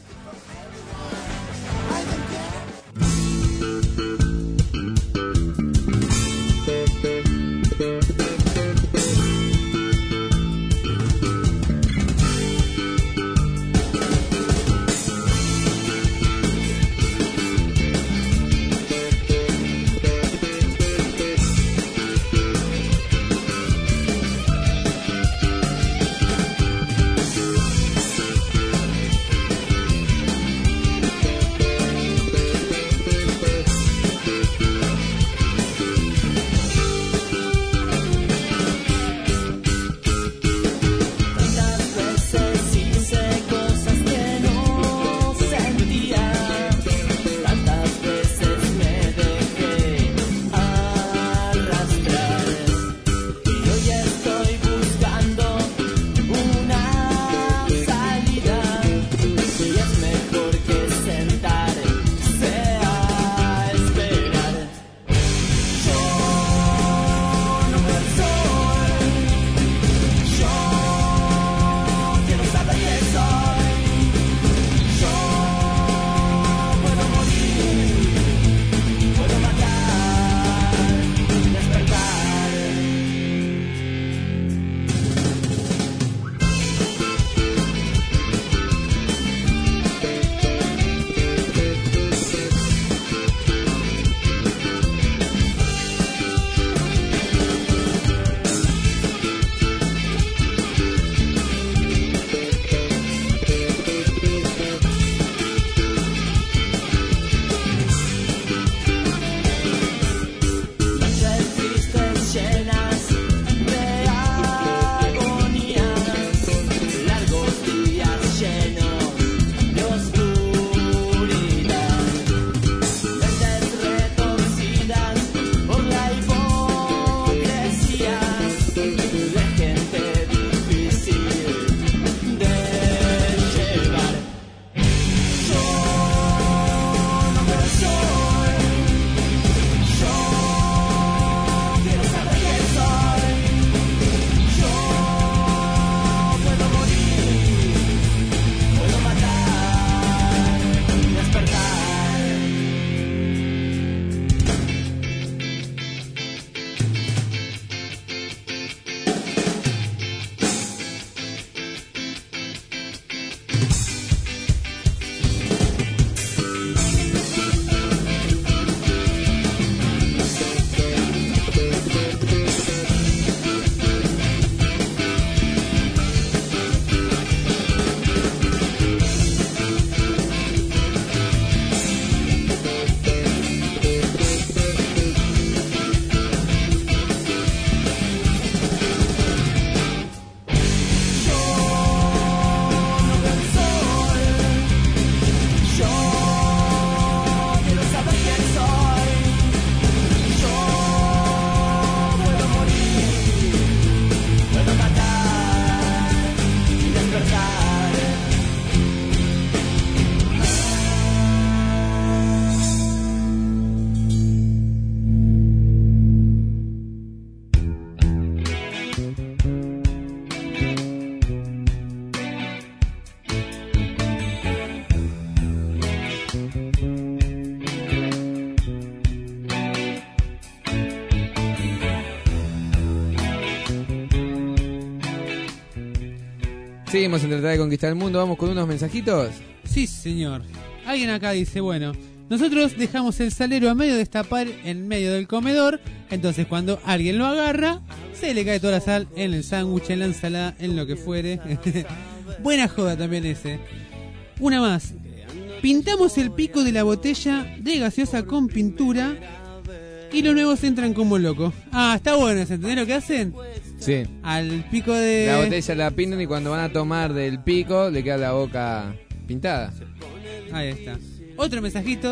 Seguimos en tratar de conquistar el mundo. Vamos con unos mensajitos. Sí, señor. Alguien acá dice, bueno, nosotros dejamos el salero a medio destapar en medio del comedor. Entonces cuando alguien lo agarra, se le cae toda la sal en el sándwich, en la ensalada, en lo que fuere. Buena joda también ese. Una más. Pintamos el pico de la botella de gaseosa con pintura y los nuevos entran como locos. Ah, está bueno, ¿entendés lo que hacen? Sí. Al pico de... La botella la pintan y cuando van a tomar del pico le queda la boca pintada. Ahí está. Otro mensajito.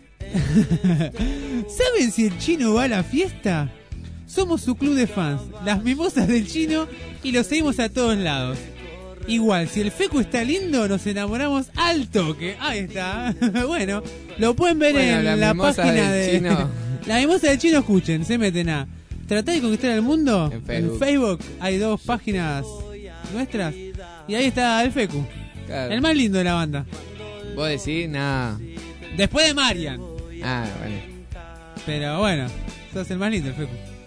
¿Saben si el chino va a la fiesta? Somos su club de fans, las mimosas del chino, y lo seguimos a todos lados. Igual, si el Fecu está lindo, nos enamoramos al toque. Ahí está. Bueno, lo pueden ver en la página de chino. La mimosa del chino. Escuchen, se meten a ¿Tratá de conquistar el mundo? En Facebook hay 2 páginas nuestras y ahí está el Fecu, claro. El más lindo de la banda. ¿Vos decís? Nada. Después de Marian. Ah, vale. Pero bueno, sos el más lindo, el Fecu.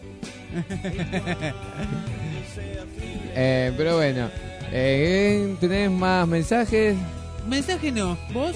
Pero bueno, ¿tenés más mensajes? Mensaje no, ¿vos?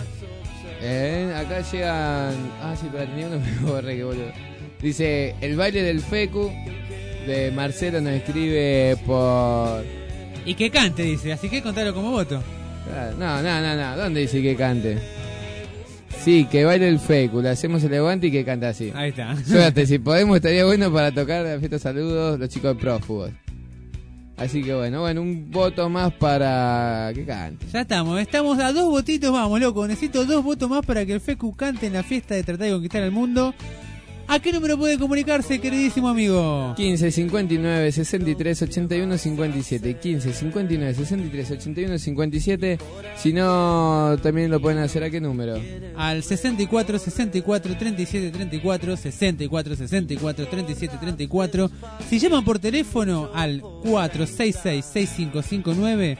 Acá llegan... Ah, sí, pero tenía uno me borré, que boludo. Dice, el baile del Fecu de Marcelo nos escribe por... Y que cante, dice, así que contalo como voto. No, ¿dónde dice que cante? Sí, que baile el Fecu, le hacemos el levante y que cante así. Ahí está. Suerte, si podemos estaría bueno para tocar la fiesta saludos los chicos de prófugos. Así que bueno, un voto más para que cante. Ya estamos a 2 votitos, vamos, loco. Necesito 2 votos más para que el Fecu cante en la fiesta de Tratar de Conquistar el Mundo. ¿A qué número puede comunicarse, queridísimo amigo? 15 59 63 81 57. 15 59 63 81 57. Si no, también lo pueden hacer. ¿A qué número? Al 64 64 37 34. 64 64 37 34. Si llaman por teléfono al 466 6559.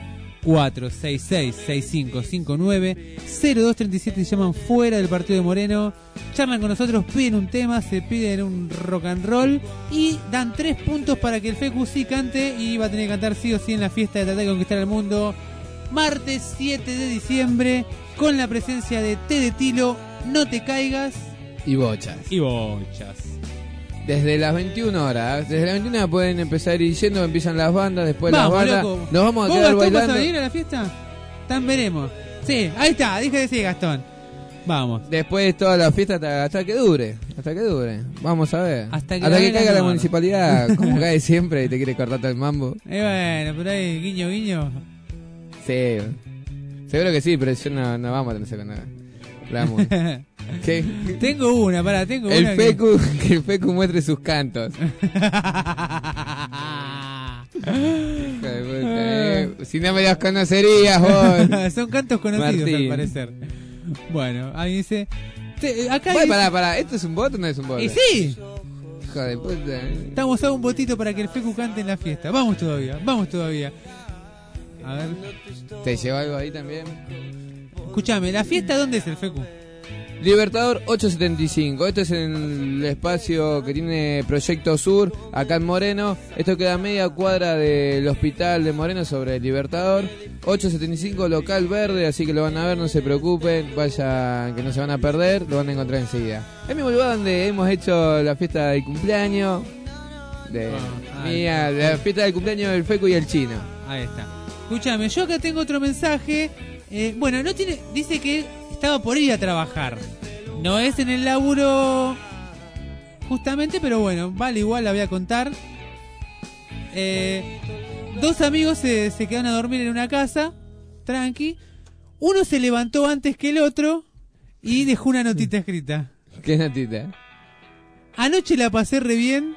466-6559 0237, se llaman fuera del partido de Moreno, charlan con nosotros, piden un tema, se piden un rock and roll y dan 3 puntos para que el Fecu sí cante y va a tener que cantar sí o sí en la fiesta de Tratar de Conquistar el Mundo martes 7 de diciembre con la presencia de Té de Tilo, No Te Caigas y Bochas. Desde las 21 horas. Desde las 21 pueden empezar a ir yendo, empiezan las bandas, después vamos, las bandas. Loco. Nos vamos a quedar bailando. ¿Vas a ir a la fiesta? Tan veremos. Sí, ahí está, dije de sí, Gastón. Vamos. Después de toda la fiesta hasta que dure. Vamos a ver. Hasta que caiga la municipalidad, como cae siempre y te quiere cortar todo el mambo. Bueno, por ahí, guiño. Sí. Seguro que sí, pero yo no vamos a tener con nada. ¿Qué? Tengo una. Que el Fecu muestre sus cantos. Si no me los conocerías vos. Son cantos conocidos, Martín. al parecer. Bueno, ahí dice... acá dice... Pará, ¿esto es un voto o no es un voto? ¡Y sí! Hijo de puta. Estamos a un votito para que el Fecu cante en la fiesta. Vamos todavía. A ver... ¿Te lleva algo ahí también? Escuchame, ¿la fiesta dónde es el Fecu? Libertador 875. Esto es en el espacio que tiene Proyecto Sur, acá en Moreno. Esto queda a media cuadra del hospital de Moreno sobre el Libertador. 875, local verde, así que lo van a ver, no se preocupen. Vayan, que no se van a perder, lo van a encontrar enseguida. Es el mismo lugar donde hemos hecho la fiesta de cumpleaños la fiesta del cumpleaños del Fecu y el Chino. Ahí está. Escúchame, yo acá tengo otro mensaje. Dice que estaba por ir a trabajar. No es en el laburo justamente, pero bueno, vale, igual la voy a contar. 2 amigos se quedaron a dormir en una casa, tranqui. Uno se levantó antes que el otro y dejó una notita escrita. ¿Qué notita? Anoche la pasé re bien.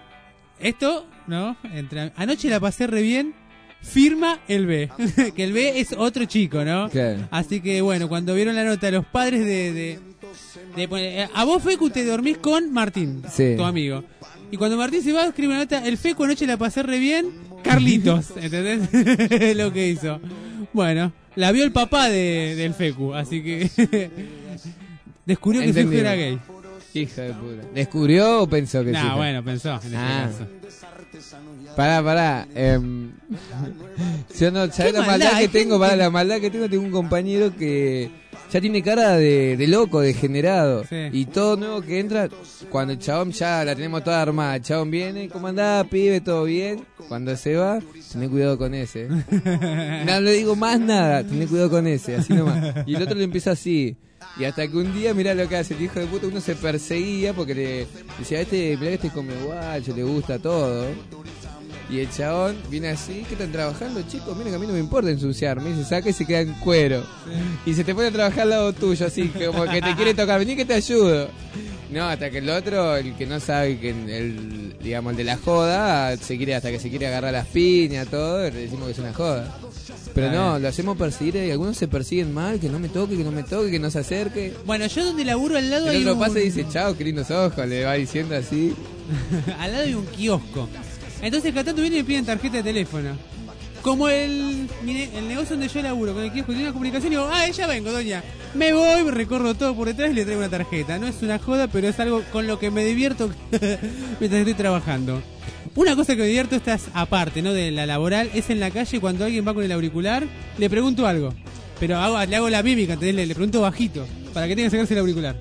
Anoche la pasé re bien. Firma el B. Que el B es otro chico, ¿no? Claro. Así que bueno, cuando vieron la nota, los padres de a vos, Fecu, te dormís con Martín, sí, tu amigo. Y cuando Martín se va, escribe una nota: el Fecu anoche la pasé re bien, Carlitos. ¿Entendés? Lo que hizo. Bueno, la vio el papá del Fecu, así que descubrió que Fecu era gay. Hija de puta. ¿Descubrió o pensó que sí? No, bueno, pensó en este caso. Pará. Yo no, ¿sabés la maldad que tengo? La maldad que tengo un compañero que ya tiene cara de loco, degenerado. Sí. Y todo nuevo que entra, cuando el chabón ya la tenemos toda armada, el chabón viene, ¿cómo andás, pibe? ¿Todo bien? Cuando se va, tené cuidado con ese. No le digo más nada, tené cuidado con ese, así nomás. Y el otro le empieza así. Y hasta que un día, mirá lo que hace el hijo de puta, uno se perseguía porque le decía, mirá que come guacho, le gusta todo. Y el chabón viene así, ¿qué están trabajando, chicos? Miren que a mí no me importa ensuciarme. Y se saca y se queda en cuero. Sí. Y se te pone a trabajar al lado tuyo, así, como que te quiere tocar. Vení que te ayudo. No, hasta que el otro, el que no sabe, que el de la joda, hasta que se quiere agarrar las piñas, todo, le decimos que es una joda. Pero no, lo hacemos perseguir y algunos se persiguen mal, que no me toque, que no se acerque. Bueno, yo donde laburo al lado el otro pasa y dice, chao, qué lindos ojos, le va diciendo así. Al lado hay un kiosco. Entonces cada tanto vienen y me piden tarjeta de teléfono. Como el negocio donde yo laburo, con el kiosco tiene una comunicación, y digo, ya vengo, doña. Me voy, me recorro todo por detrás y le traigo una tarjeta. No es una joda, pero es algo con lo que me divierto mientras estoy trabajando. Una cosa que me divierto, estas aparte, ¿no?, de la laboral, es en la calle cuando alguien va con el auricular, le pregunto algo. Pero le hago la mímica, ¿entendés? Le pregunto bajito, para que tenga que sacarse el auricular.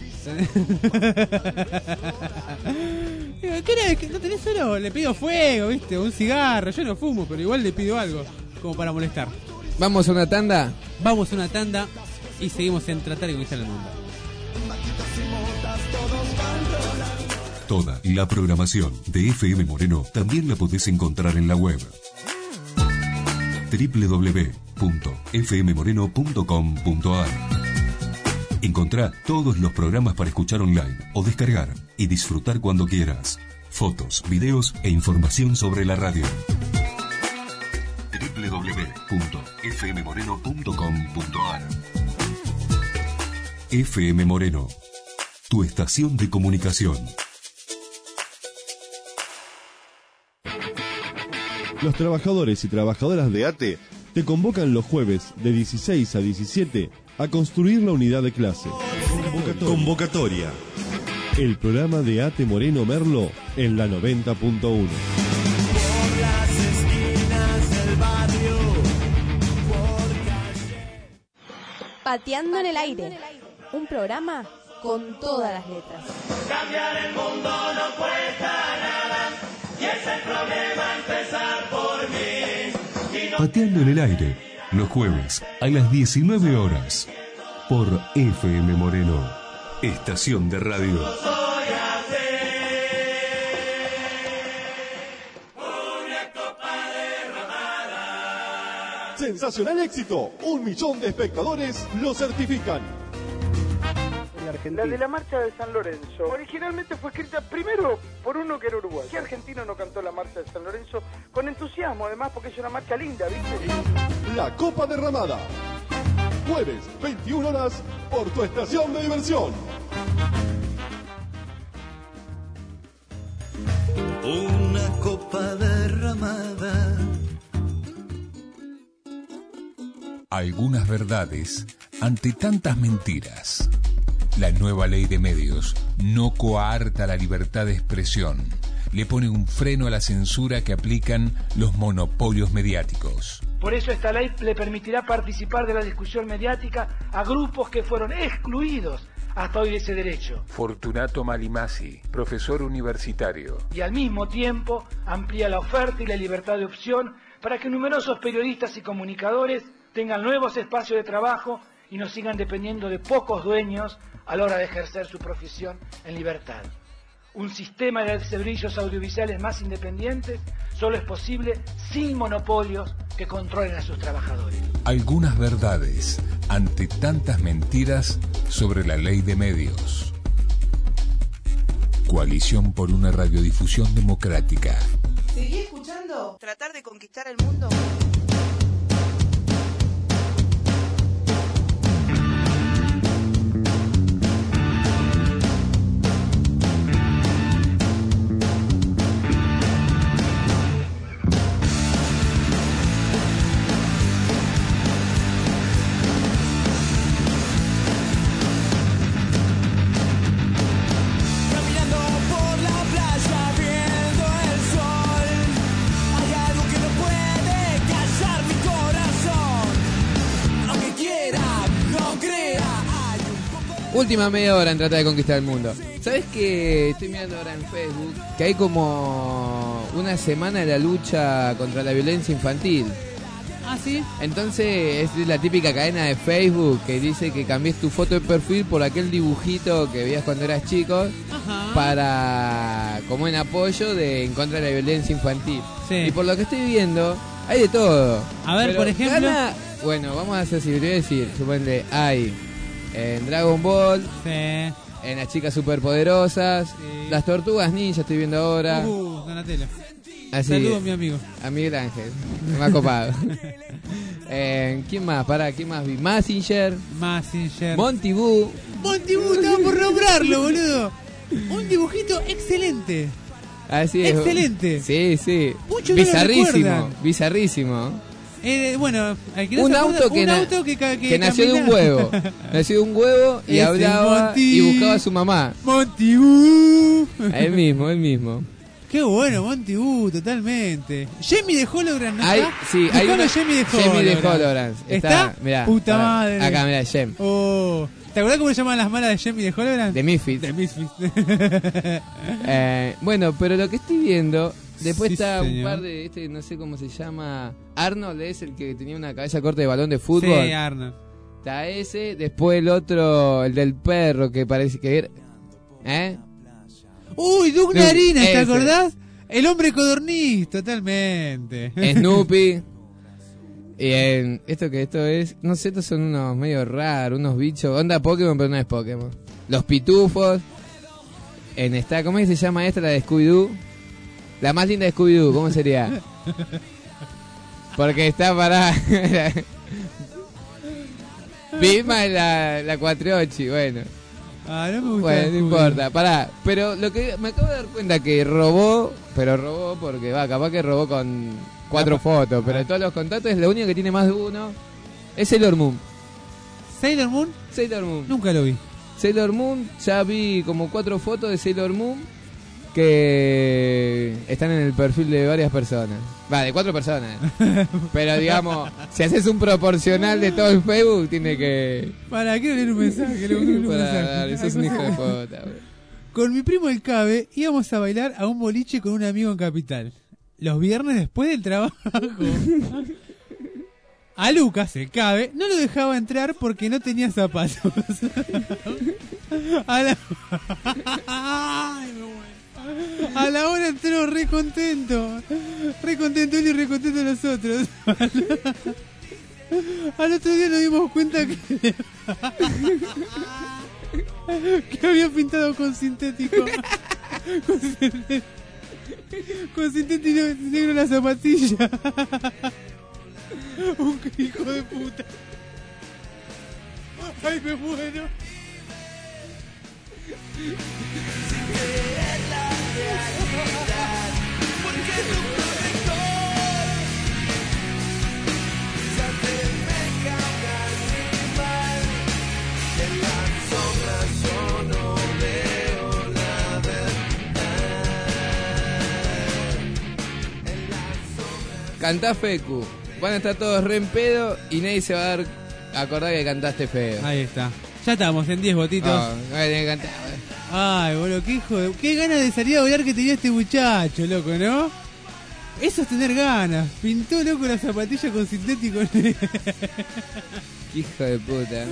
¿Qué era? ¿No tenés oro? Le pido fuego, ¿viste? Un cigarro. Yo no fumo, pero igual le pido algo como para molestar. ¿Vamos a una tanda? Vamos a una tanda y seguimos en Tratar de Conquistar el Mundo. Toda la programación de FM Moreno también la podés encontrar en la web www.fmmoreno.com.ar. Encontrá todos los programas para escuchar online o descargar y disfrutar cuando quieras. Fotos, videos e información sobre la radio. www.fmmoreno.com.ar. FM Moreno, tu estación de comunicación. Los trabajadores y trabajadoras de ATE te convocan los jueves de 16 a 17 a construir la unidad de clase. Convocatoria. El programa de ATE Moreno Merlo en la 90.1. Pateando en el aire. Un programa con todas las letras. Cambiar el mundo no cuesta nada. Y es el problema empezar por mí. Pateando en el aire, los jueves a las 19 horas, por FM Moreno, estación de radio. Sensacional éxito, 1 millón de espectadores lo certifican. La de la marcha de San Lorenzo originalmente fue escrita primero por uno que era uruguayo. ¿Qué argentino no cantó la marcha de San Lorenzo con entusiasmo, además, porque es una marcha linda, ¿viste? La Copa Derramada, jueves 21 horas por tu estación de diversión. Una copa derramada. Algunas verdades ante tantas mentiras. La nueva ley de medios no coarta la libertad de expresión. Le pone un freno a la censura que aplican los monopolios mediáticos. Por eso esta ley le permitirá participar de la discusión mediática a grupos que fueron excluidos hasta hoy de ese derecho. Fortunato Malimasi, profesor universitario. Y al mismo tiempo amplía la oferta y la libertad de opción para que numerosos periodistas y comunicadores tengan nuevos espacios de trabajo y no sigan dependiendo de pocos dueños a la hora de ejercer su profesión en libertad. Un sistema de servicios audiovisuales más independientes solo es posible sin monopolios que controlen a sus trabajadores. Algunas verdades ante tantas mentiras sobre la ley de medios. Coalición por una radiodifusión democrática. ¿Seguí escuchando? Tratar de conquistar el mundo. Caminando por la playa viendo el sol. Última media hora en tratar de conquistar el mundo. ¿Sabes qué? Estoy mirando ahora en Facebook que hay como una semana de la lucha contra la violencia infantil. Ah, ¿sí? Entonces es la típica cadena de Facebook que dice que cambies tu foto de perfil por aquel dibujito que veías cuando eras chico. Ajá. Para, como en apoyo de en contra de la violencia infantil. Sí. Y por lo que estoy viendo, hay de todo. A ver, pero por ejemplo... bueno, vamos a hacer, si te voy a decir, suponete, hay en Dragon Ball, Sí. en las chicas superpoderosas, Sí. las tortugas ninja estoy viendo ahora. Donatello. Así, Saludos a mi amigo. a Miguel Ángel, me ha copado. ¿Quién más? ¿Quién más vi? Mazinger, Monty Boo. Monty Boo, estaba por nombrarlo, boludo. Un dibujito excelente. Así es. Excelente. Sí, sí. Muchos no lo recuerdan. Bizarrísimo. Bueno, al que no Un se acuerda, auto que nació de un huevo. Nació de un huevo y Ese hablaba Monty. y buscaba a su mamá. Monty Boo. El mismo. Qué bueno, Monty Boo, totalmente. Jamie de Hologram, ¿no Hay, está? sí, hay Buscame una Jamie de Jamie de Hologram. Hologram. ¿Está? Mirá, Puta madre. Acá, mirá, Jem. Oh. ¿Te acuerdas cómo se llaman las malas de Jamie de Hologram? De Misfits. De Misfits. Bueno, pero lo que estoy viendo, después Sí, está señor. un par de, no sé cómo se llama, Arnold es el que tenía una cabeza corta de balón de fútbol. Sí, Arnold. Está ese, después el otro, el del perro que parece que era... Uy, Doug Doug, Narinas, ¿te ese. acordás? El hombre codorniz, totalmente. Snoopy. Y esto es, no sé, estos son unos medio raros, unos bichos, onda Pokémon, pero no es Pokémon. Los pitufos. ¿Cómo es que se llama esta, la de Scooby-Doo? La más linda de Scooby-Doo, ¿cómo sería? Porque está para... Vilma es la 48, bueno. Ah, no me gusta. Bueno, no importa, pará. Pero lo que me acabo de dar cuenta que robó porque capaz que robó con 4 fotos, pero de todos los contactos es lo único que tiene más de uno. Es Sailor Moon. ¿Sailor Moon? Sailor Moon. Nunca lo vi. Sailor Moon, ya vi como 4 fotos de Sailor Moon que están en el perfil de varias personas. Va, de 4 personas. Pero digamos, si haces un proporcional de todo el Facebook, tiene que... Para, quiero leer un mensaje. Eso es un hijo de puta, bro. Con mi primo el Cabe íbamos a bailar a un boliche con un amigo en Capital. Los viernes después del trabajo. A Lucas, el Cabe, no lo dejaba entrar porque no tenía zapatos. A la hora entró re contento él y re contento nosotros. Al otro día nos dimos cuenta que había pintado con sintético. Con sintético negro la zapatilla. Un hijo de puta. Ay, me muero. Cantá Fecu. Van a estar todos re en pedo y nadie se va a acordar que cantaste feo. Ahí está. Ya estamos en 10 votitos. No hay que cantar. Ay, boludo, qué hijo de... Qué ganas de salir a bailar que tenía este muchacho, loco, ¿no? Eso es tener ganas. Pintó, loco, la zapatilla con sintético. Hijo de puta.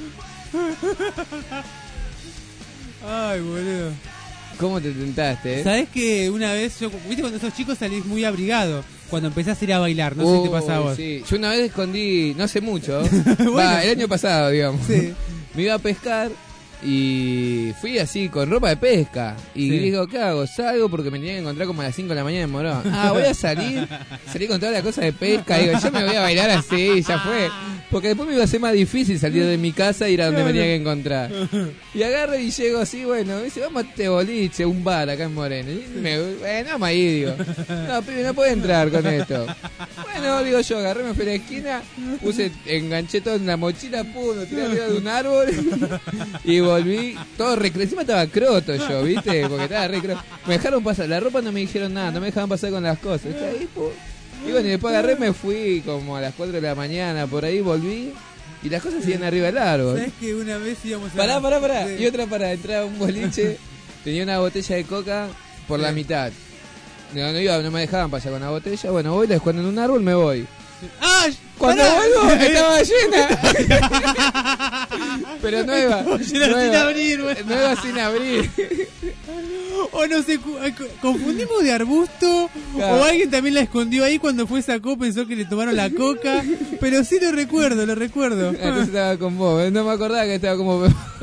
Ay, boludo. ¿Cómo te tentaste, ¿Sabés que una vez, viste cuando sos chicos salís muy abrigado? Cuando empezás a ir a bailar, no sé si te pasa a vos. Sí. Yo una vez escondí, no hace mucho, Bueno. el año pasado, digamos. Sí. Me iba a pescar y fui así con ropa de pesca. Y Sí. digo, ¿qué hago? Salgo porque me tenía que encontrar como a las 5 de la mañana en Morón. Voy a salir. Salí con todas las cosas de pesca. Digo, yo me voy a bailar así, ya fue. Porque después me iba a ser más difícil salir de mi casa e ir a donde me tenía que encontrar. Y agarro y llego así, bueno, me dice, vamos a este boliche, un bar acá en Moreno. Y vamos ahí, digo. No, pibe, no puede entrar con esto. Bueno, digo yo, agarré, me fui a la esquina, enganché todo en la mochila, lo tiré arriba de un árbol y volví todo encima estaba croto yo, ¿viste? Porque estaba re croto. Me dejaron pasar, la ropa no me dijeron nada, no me dejaban pasar con las cosas. ¿Viste? Ahí, y bueno, y después agarré, me fui como a las 4 de la mañana, por ahí volví Y las cosas siguen arriba del árbol. ¿Sabes que una vez íbamos a... Pará. Sí. Y otra para entrar a un boliche. Tenía una botella de coca por la mitad. No me dejaban pasar con la botella. Bueno, voy, la escondo en un árbol, me voy. ¡Ah! Cuando vuelvo, estaba llena. Pero nueva. Sin abrir, güey. Nueva sin abrir. O no sé, confundimos de arbusto. Claro. O alguien también la escondió ahí cuando fue sacó, pensó que le tomaron la coca. Pero sí lo recuerdo. Entonces estaba con vos. No me acordaba que estaba como...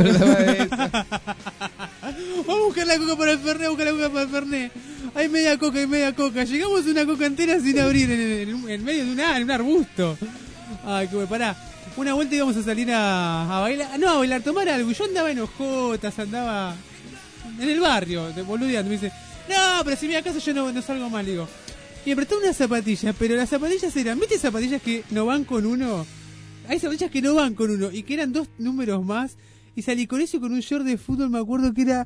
Vamos a buscar la coca para el Fernet, Hay media coca. Llegamos a una coca entera sin abrir en medio de un arbusto. Ay, qué bueno, pará. Una vuelta íbamos a salir a bailar. No, a bailar, tomar algo. Y yo andaba en hojotas, andaba en el barrio, boludeando. Me dice, no, pero si me voy a casa yo no salgo más, digo. Y me prestó unas zapatillas, pero las zapatillas eran, ¿viste zapatillas que no van con uno? Hay zapatillas que no van con uno y que eran 2 números más. Y salí con eso y con un short de fútbol, me acuerdo que era...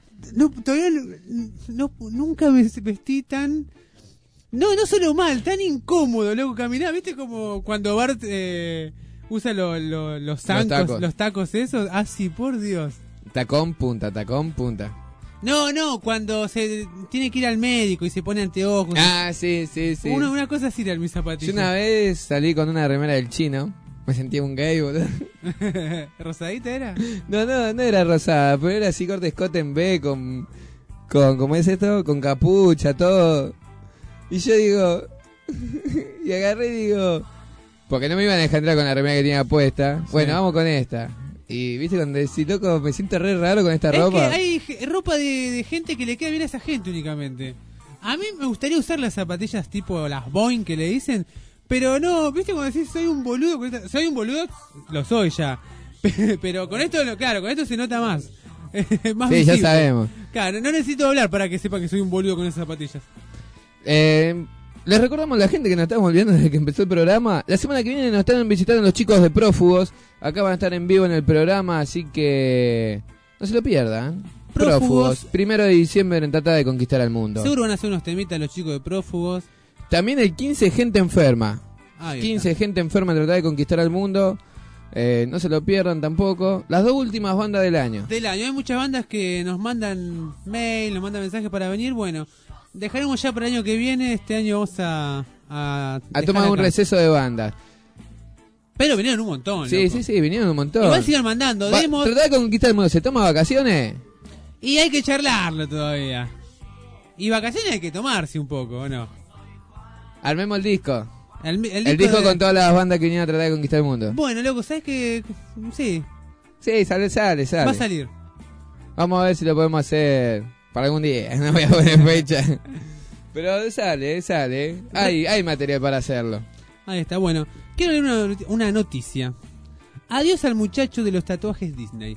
nunca me vestí tan... No solo mal, tan incómodo, luego caminar, ¿viste? Como cuando Bart usa los tacos esos. Ah, sí, por Dios. Tacón punta. No, cuando se tiene que ir al médico y se pone anteojos. Ah, sí. Una cosa así eran mis zapatillas. Yo una vez salí con una remera del Chino. Me sentía un gay, boludo. ¿Rosadita era? No era rosada, pero era así corte escote en B, con ¿cómo es esto? Con capucha, todo. Y yo digo, y agarré y digo, porque no me iban a dejar entrar con la remera que tenía puesta. Sí. Bueno, vamos con esta. Y viste cuando decís, loco, me siento re raro con esta ropa. Es que hay ropa de gente que le queda bien a esa gente únicamente. A mí me gustaría usar las zapatillas tipo las Boeing que le dicen. Pero no, viste cuando decís soy un boludo, lo soy ya. Pero con esto, claro, con esto se nota más. Más sí, visible. Ya sabemos. Claro, no necesito hablar para que sepa que soy un boludo con esas zapatillas. Les recordamos a la gente que nos estamos olvidando desde que empezó el programa. La semana que viene nos están visitando los chicos de Prófugos. Acá van a estar en vivo en el programa, así que no se lo pierdan. Prófugos, 1 de diciembre en Tratar de Conquistar al Mundo. Seguro van a hacer unos temitas los chicos de Prófugos. También el 15 Gente Enferma. 15 Gente Enferma en Tratar de Conquistar al Mundo. No se lo pierdan tampoco. Las 2 últimas bandas del año. Hay muchas bandas que nos mandan mail, nos mandan mensajes para venir. Bueno, dejaremos ya para el año que viene. Este año vamos a tomar un receso de bandas. Pero vinieron un montón. Sí, loco. Sí, vinieron un montón. Igual sigan mandando demos. Tratar de Conquistar el Mundo. ¿Se toma vacaciones? Y hay que charlarlo todavía. Y vacaciones hay que tomarse un poco, ¿o no? Armemos el disco. El disco con todas las bandas que vinieron a tratar de conquistar el mundo. Bueno, loco, ¿sabes qué? Sí. Sí, sale. Va a salir. Vamos a ver si lo podemos hacer para algún día. No voy a poner fecha. Pero sale. Hay material para hacerlo. Ahí está, bueno. Quiero leer una noticia. Adiós al muchacho de los tatuajes Disney.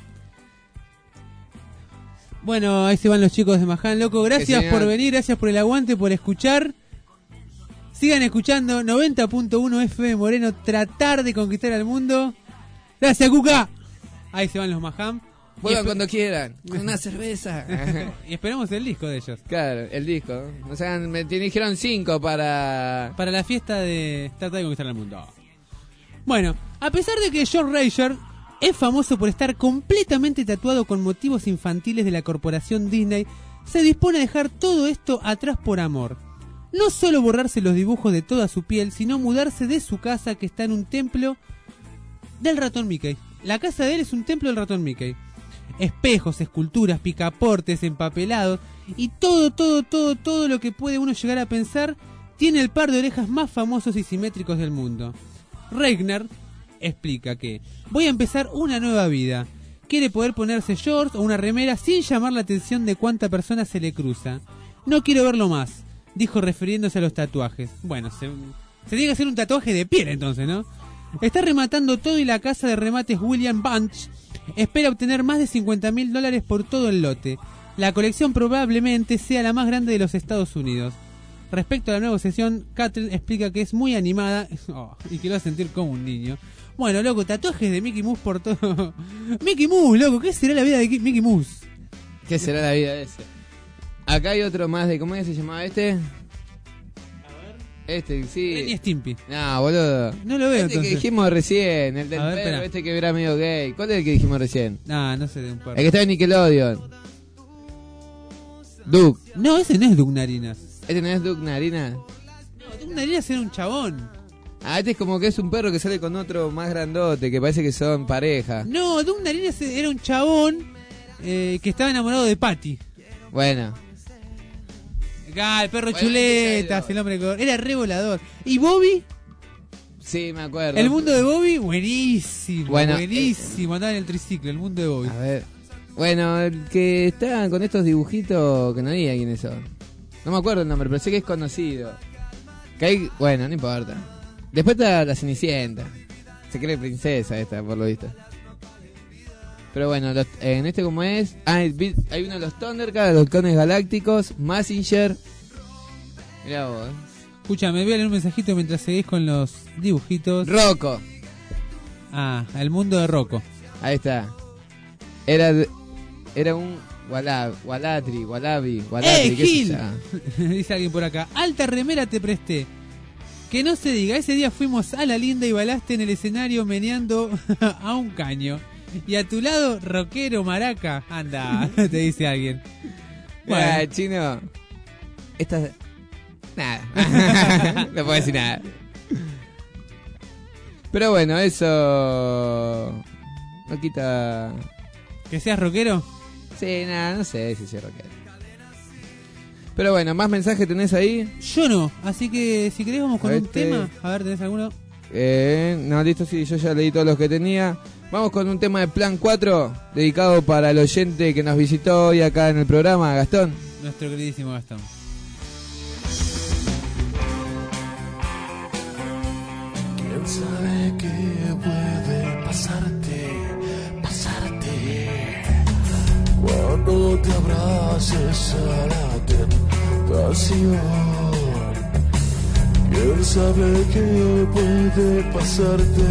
Bueno, ahí se van los chicos de Maján, loco. Gracias por venir, gracias por el aguante, por escuchar. Sigan escuchando 90.1 FM Moreno, Tratar de Conquistar al Mundo. Gracias, Cuca. Ahí se van los Maján. Vuelvan cuando quieran, con una cerveza. Y esperemos el disco de ellos. Claro, el disco. O sea, me dijeron 5 para la fiesta de Tratar de Conquistar al Mundo. Bueno, a pesar de que George Rager es famoso por estar completamente tatuado con motivos infantiles de la corporación Disney, se dispone a dejar todo esto atrás por amor. No solo borrarse los dibujos de toda su piel, sino mudarse de su casa que está en un templo del ratón Mickey. La casa de él es un templo del ratón Mickey. Espejos, esculturas, picaportes, empapelados y todo lo que puede uno llegar a pensar tiene el par de orejas más famosos y simétricos del mundo. Regner explica que voy a empezar una nueva vida. Quiere poder ponerse shorts o una remera sin llamar la atención de cuánta persona se le cruza. No quiero verlo más, dijo refiriéndose a los tatuajes. Bueno, se tiene que hacer un tatuaje de piel entonces, ¿no? Está rematando todo y la casa de remates William Bunch espera obtener más de $50,000 por todo el lote. La colección probablemente sea la más grande de los Estados Unidos. Respecto a la nueva sesión, Catherine explica que es muy animada y que lo va a sentir como un niño. Bueno, loco, tatuajes de Mickey Mouse por todo. Mickey Mouse, loco, ¿qué será la vida de Mickey Mouse? ¿Qué será la vida de ese? Acá hay otro más de... ¿Cómo es que se llamaba este? Sí. Ren y Stimpy. No, boludo. No lo veo Este entonces. que dijimos recién, el del A ver, perro, espera. este que era medio gay. ¿Cuál es el que dijimos recién? No sé de un perro. El que está en Nickelodeon. Duke. No, ese no es Duke Narinas. ¿Este no es Duke Narinas? No, Duke Narinas era un chabón. Ah, este es como que es un perro que sale con otro más grandote, que parece que son pareja. No, Duke Narinas era un chabón que estaba enamorado de Patty. Bueno. El perro chuletas, el hombre era re volador. ¿Y Bobby? Sí, me acuerdo. El mundo de Bobby, buenísimo. Bueno, buenísimo. Andaba en el triciclo, el mundo de Bobby. A ver. Bueno, el que está con estos dibujitos que no diga quiénes son. No me acuerdo el nombre, pero sé que es conocido. Que hay, bueno, no importa. Después está la Cenicienta. Se cree princesa esta, por lo visto. Pero bueno, en este como es... hay uno de los Thundercats, los Halcones Galácticos, Mazinger. Mirá vos. Escúchame, voy a leer un mensajito mientras seguís con los dibujitos. Rocco. El mundo de Rocco. Ahí está. Era un Wallaby. Gil! Dice alguien por acá. Alta remera te presté. Que no se diga, ese día fuimos a la linda y balaste en el escenario meneando a un caño. Y a tu lado, rockero maraca. Anda, te dice alguien. Bueno, chino. Nada. No puedo decir nada. Pero bueno, eso no quita... ¿Que seas rockero? Sí, nada, no sé si soy rockero. Pero bueno, ¿más mensajes tenés ahí? Yo no, así que si querés vamos con un tema. A ver, ¿tenés alguno? No, listo, sí, yo ya leí todos los que tenía. Vamos con un tema de Plan 4, dedicado para el oyente que nos visitó hoy acá en el programa, Gastón. Nuestro queridísimo Gastón. ¿Quién sabe qué puede pasarte cuando te abraces a la tentación? ¿Quién sabe qué puede pasarte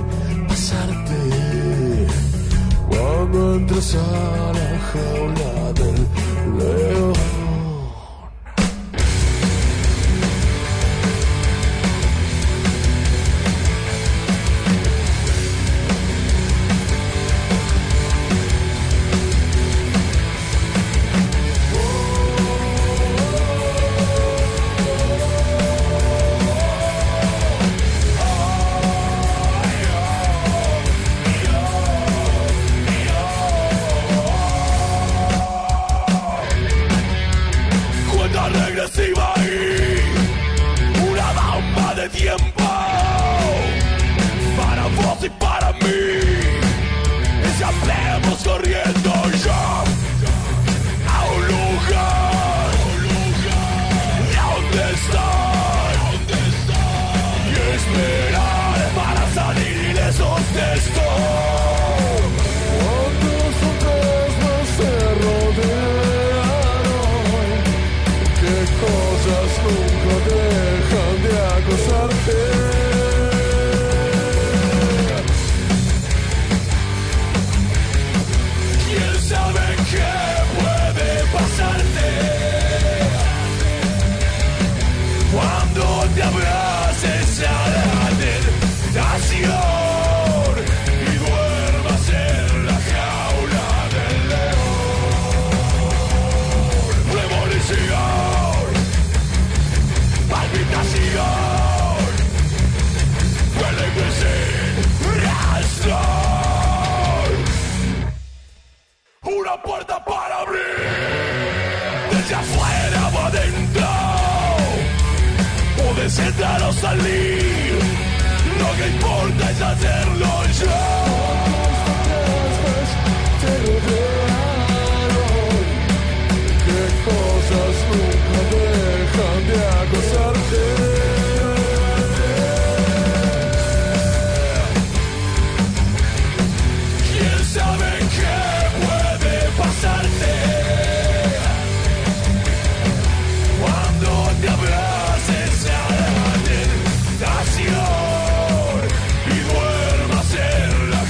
cuando entres a la jaula del león? Y duermas en la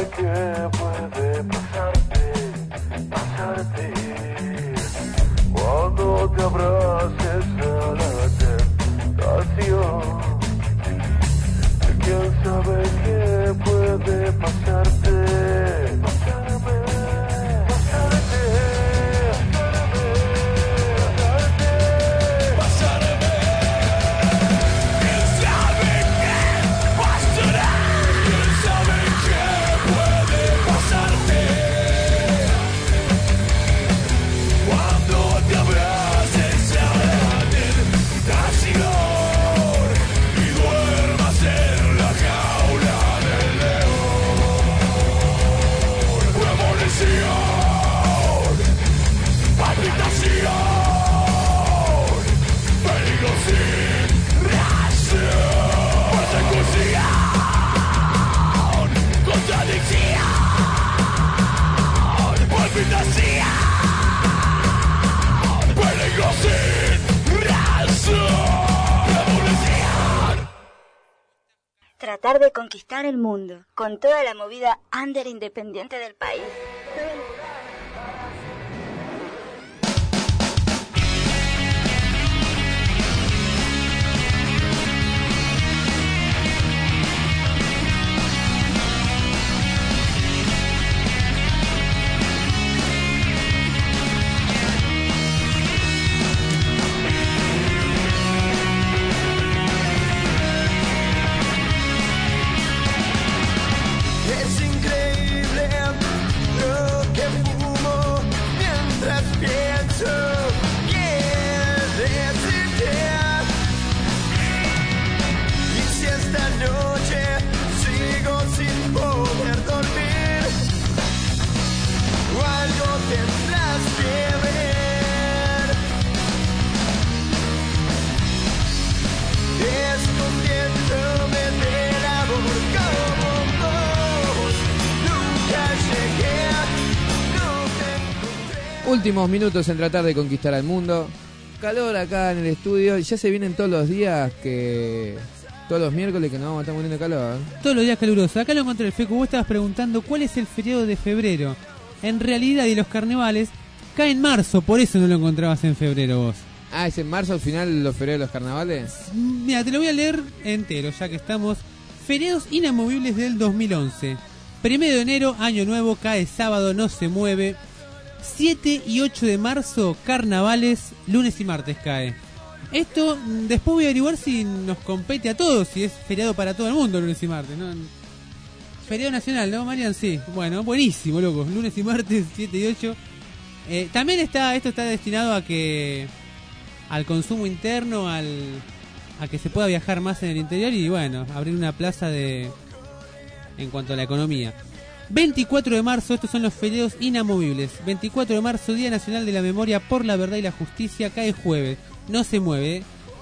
qué puede pasarte cuando te abraces a la tentación. ¿Quién sabe qué puede pasarte? Tratar de conquistar el mundo con toda la movida under independiente del país. Es increíble lo que fumo mientras pienso quién decidir. Y si esta noche sigo sin poder dormir, o algo tendrás que ver, escondiéndome del amor como vos. Nunca llegué, no te encontré. Últimos minutos en tratar de conquistar al mundo. Calor acá en el estudio. Ya se vienen todos los días todos los miércoles que nos vamos a estar muriendo de calor. Todos los días calurosos. Acá lo encontré el Fecu. Vos estabas preguntando cuál es el feriado de febrero. En realidad, y los carnavales cae en marzo, por eso no lo encontrabas en febrero vos. Ah, ¿es en marzo al final los feriados de los carnavales? Mira, te lo voy a leer entero, ya que estamos. Feriados inamovibles del 2011. 1 de enero, año nuevo, cae sábado, no se mueve. 7 y 8 de marzo, carnavales, lunes y martes cae. Esto, después voy a averiguar si nos compete a todos, si es feriado para todo el mundo lunes y martes, ¿no? Feriado nacional, ¿no, Marian? Sí. Bueno, buenísimo, loco. Lunes y martes, 7 y 8. También esto está destinado a que al consumo interno, a que se pueda viajar más en el interior y, bueno, abrir una plaza en cuanto a la economía. 24 de marzo, estos son los feriados inamovibles. 24 de marzo, Día Nacional de la Memoria por la Verdad y la Justicia, cae jueves. No se mueve.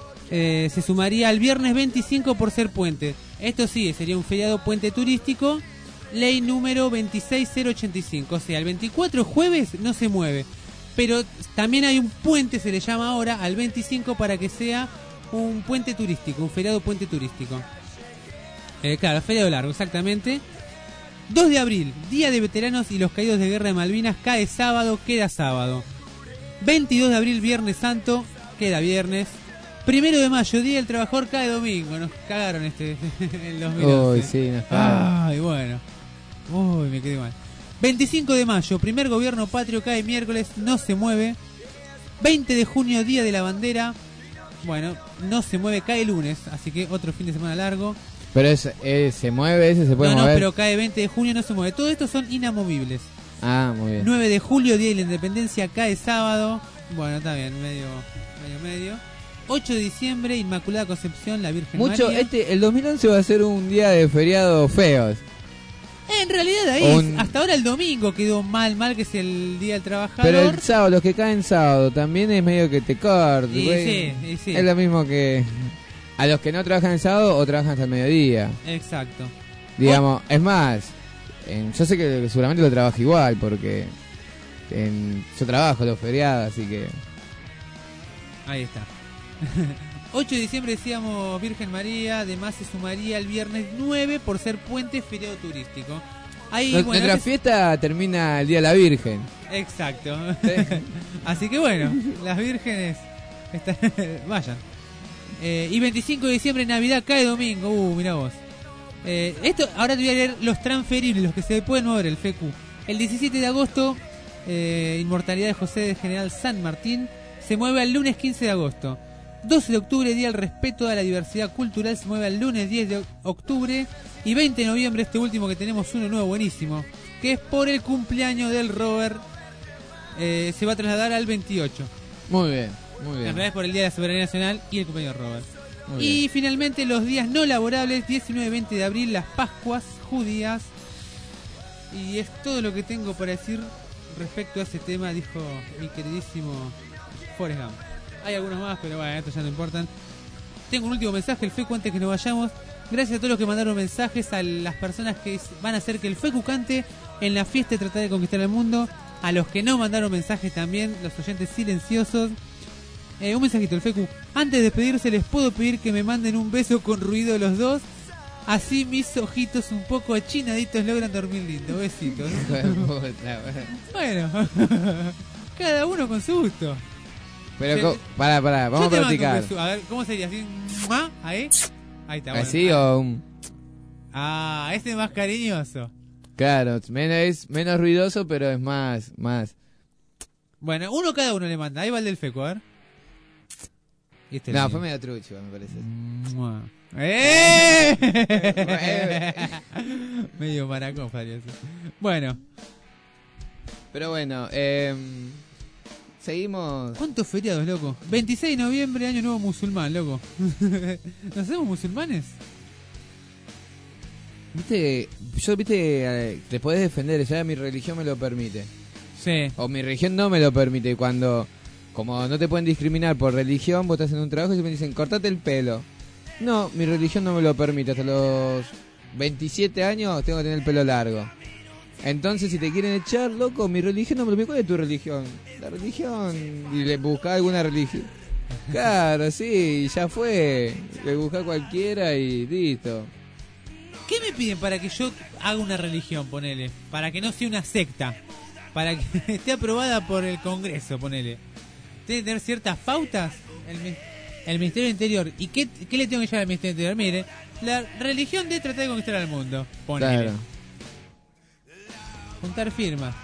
Se sumaría al viernes 25 por ser puente. Esto sí, sería un feriado puente turístico. Ley número 26085. O sea, el 24 jueves no se mueve. Pero también hay un puente, se le llama ahora, al 25 para que sea un puente turístico, un feriado puente turístico. Claro, feriado largo, exactamente. 2 de abril, Día de Veteranos y los Caídos de Guerra de Malvinas, cae sábado, queda sábado. 22 de abril, Viernes Santo, queda viernes. 1 de mayo, Día del Trabajador, cae domingo. Nos cagaron el 2011. Uy, sí, nos cagaron. Ay, bueno. Uy, me quedé mal. 25 de mayo, primer gobierno patrio, cae miércoles, no se mueve. 20 de junio, Día de la Bandera. Bueno, no se mueve, cae lunes, así que otro fin de semana largo. Pero se mueve, ese se puede mover. No, pero cae 20 de junio, no se mueve. Todo esto son inamovibles. Ah, muy bien. 9 de julio, Día de la Independencia, cae sábado. Bueno, está bien, medio. 8 de diciembre, Inmaculada Concepción, la Virgen María. El 2011 va a ser un día de feriados feos. En realidad ahí, hasta ahora el domingo quedó mal, que es el Día del Trabajador. Pero el sábado, los que caen sábado, también es medio que te corta. Sí. Es lo mismo que a los que no trabajan el sábado o trabajan hasta el mediodía. Exacto. Digamos, es más, yo sé que seguramente lo trabajo igual, porque yo trabajo los feriados, así que... Ahí está. 8 de diciembre decíamos Virgen María, además se sumaría el viernes 9 por ser puente feriado turístico. Nuestra fiesta termina el Día de la Virgen. Exacto. Así que bueno, las vírgenes vayan. Y 25 de diciembre, Navidad, cae domingo. Mirá vos. Esto, ahora te voy a leer los transferibles, los que se pueden mover, el FQ. El 17 de agosto, Inmortalidad de José de General San Martín, se mueve al lunes 15 de agosto. 12 de octubre, Día del Respeto a la Diversidad Cultural, se mueve al lunes 10 de octubre. Y 20 de noviembre, este último que tenemos uno nuevo buenísimo, que es por el cumpleaños del Robert, se va a trasladar al 28. Muy bien, muy bien. En realidad es por el Día de la Soberanía Nacional y el cumpleaños del Robert. Muy y bien. finalmente los días no laborables, 19 y 20 de abril, las Pascuas judías. Y es todo lo que tengo para decir respecto a ese tema, dijo mi queridísimo Forrest Gump. Hay algunos más, pero bueno, estos ya no importan. Tengo un último mensaje, el FECU, antes que nos vayamos. Gracias a todos los que mandaron mensajes, a las personas que van a hacer que el FECU cante en la fiesta de Tratar de Conquistar el Mundo, a los que no mandaron mensajes también, los oyentes silenciosos. Un mensajito, el FECU. Antes de despedirse, les puedo pedir que me manden un beso con ruido los dos. Así mis ojitos un poco achinaditos logran dormir lindo. Besitos. Bueno, cada uno con su gusto. Pero, pará, vamos a practicar. A ver, ¿cómo sería? ¿Así? Ahí. Ahí está. Bueno. ¿Así o un...? Este es más cariñoso. Claro, es menos ruidoso, pero es más... Bueno, uno cada uno le manda. Ahí va el del FECU, a ver. No, fue medio trucho, me parece. Medio maracón, parece. Bueno. Pero bueno, seguimos. ¿Cuántos feriados, loco? 26 de noviembre, año nuevo musulmán, loco. ¿Nos hacemos musulmanes? Viste, te podés defender, ya mi religión me lo permite. Sí. O mi religión no me lo permite. Cuando, como no te pueden discriminar por religión, vos estás en un trabajo y me dicen, cortate el pelo. No, mi religión no me lo permite. Hasta los 27 años tengo que tener el pelo largo. Entonces, si te quieren echar, loco, mi religión no me lo permite. ¿Cuál es tu religión? La religión. Y le buscás alguna religión. Claro, sí, ya fue. Le buscás cualquiera y listo. ¿Qué me piden para que yo haga una religión, ponele? Para que no sea una secta. Para que esté aprobada por el Congreso, ponele. ¿Tiene que tener ciertas pautas? El Ministerio del Interior. ¿Y qué le tengo que llevar al Ministerio del Interior? Mire, la religión de tratar de conquistar al mundo. Ponele. Claro. Juntar firmas.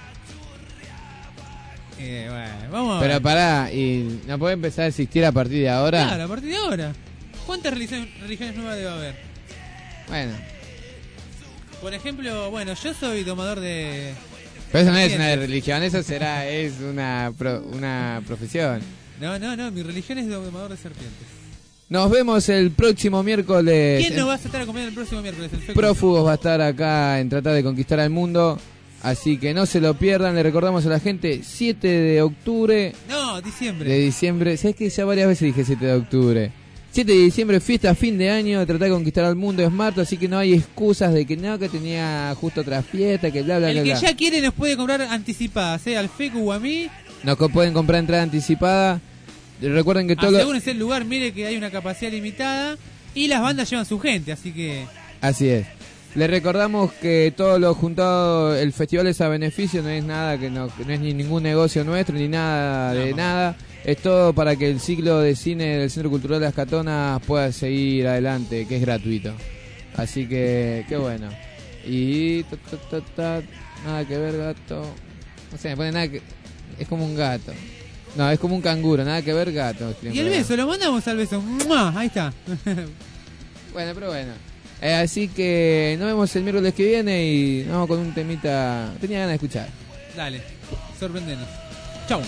Bueno, vamos a Pero ver. pará, ¿y no puede empezar a existir a partir de ahora? Claro, a partir de ahora. ¿Cuántas religiones nuevas debe haber? Bueno. Por ejemplo, bueno, yo soy domador de... Pero eso no es una religión, eso es una profesión. No, mi religión es domador de serpientes. Nos vemos el próximo miércoles. ¿Quién nos va a estar acompañando el próximo miércoles? El Prófugos va a estar acá en Tratar de Conquistar al Mundo. Así que no se lo pierdan. Le recordamos a la gente, 7 de octubre. No, diciembre. De diciembre. ¿Sabes que ya varias veces dije 7 de octubre? 7 de diciembre, fiesta, fin de año, Tratar de Conquistar al Mundo es marzo, así que no hay excusas de que no, que tenía justo otra fiesta, que bla, bla, bla. El que ya quiere nos puede comprar anticipadas, al FECU o a mí. Nos pueden comprar entrada anticipada. Recuerden que todo... Según es el lugar, mire que hay una capacidad limitada y las bandas llevan su gente, así que... Así es. Les recordamos que todo lo juntado, el festival es a beneficio, no es nada, no es ni ningún negocio nuestro, ni nada de nada. Es todo para que el ciclo de cine del Centro Cultural de Las Catonas pueda seguir adelante, que es gratuito. Así que, qué bueno. Y... nada que ver, gato. No sé, me pone nada que... Es como un gato. No, es como un canguro, nada que ver, gato. Y el beso, lo mandamos al beso. ¡Mua! Ahí está. Bueno, pero bueno. Así que nos vemos el miércoles que viene y vamos con un temita. Tenía ganas de escuchar. Dale, sorprendenos. Chau.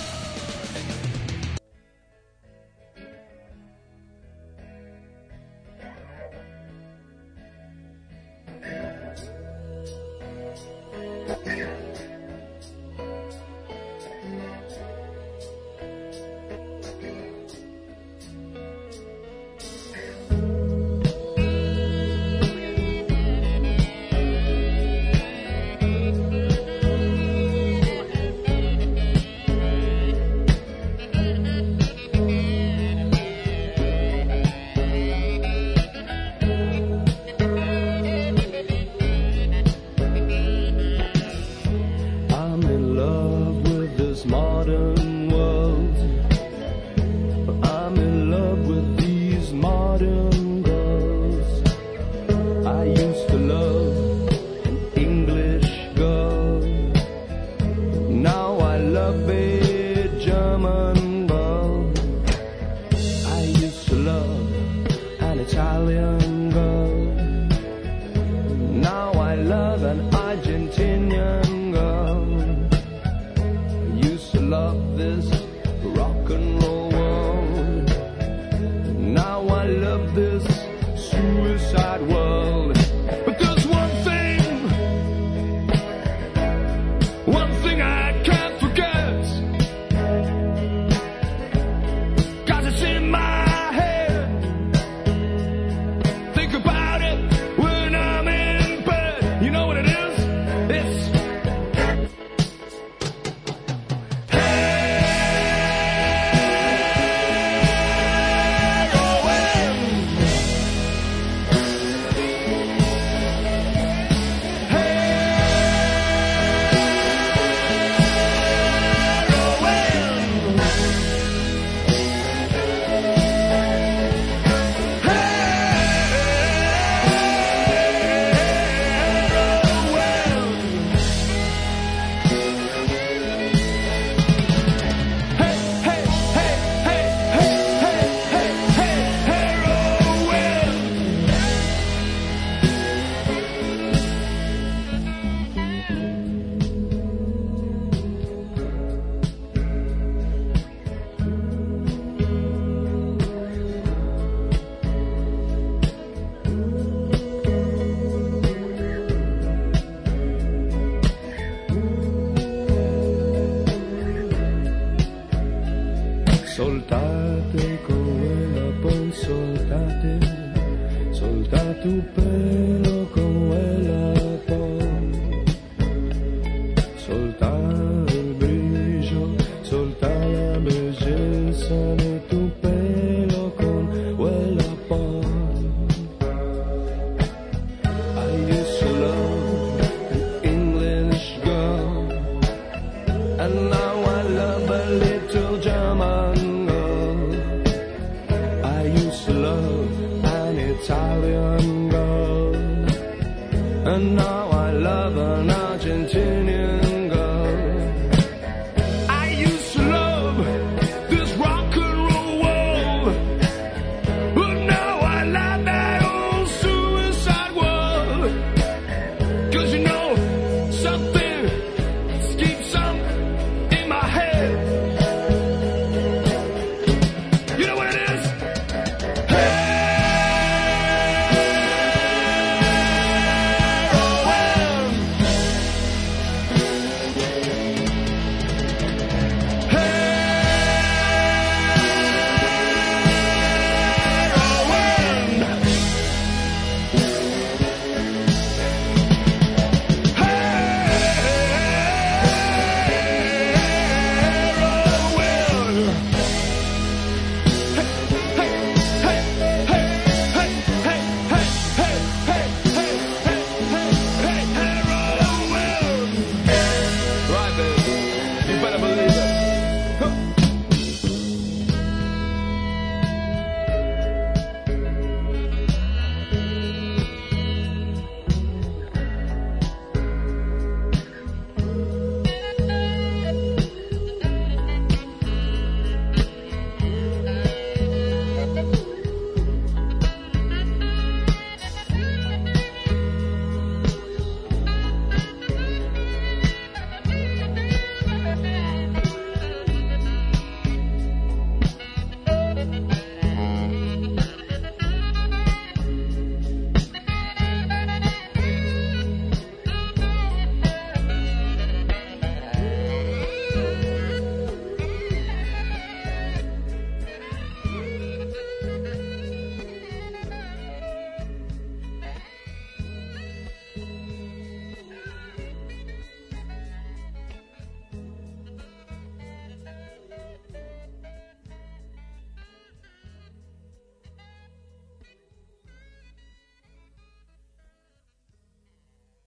and now I love an Argentinian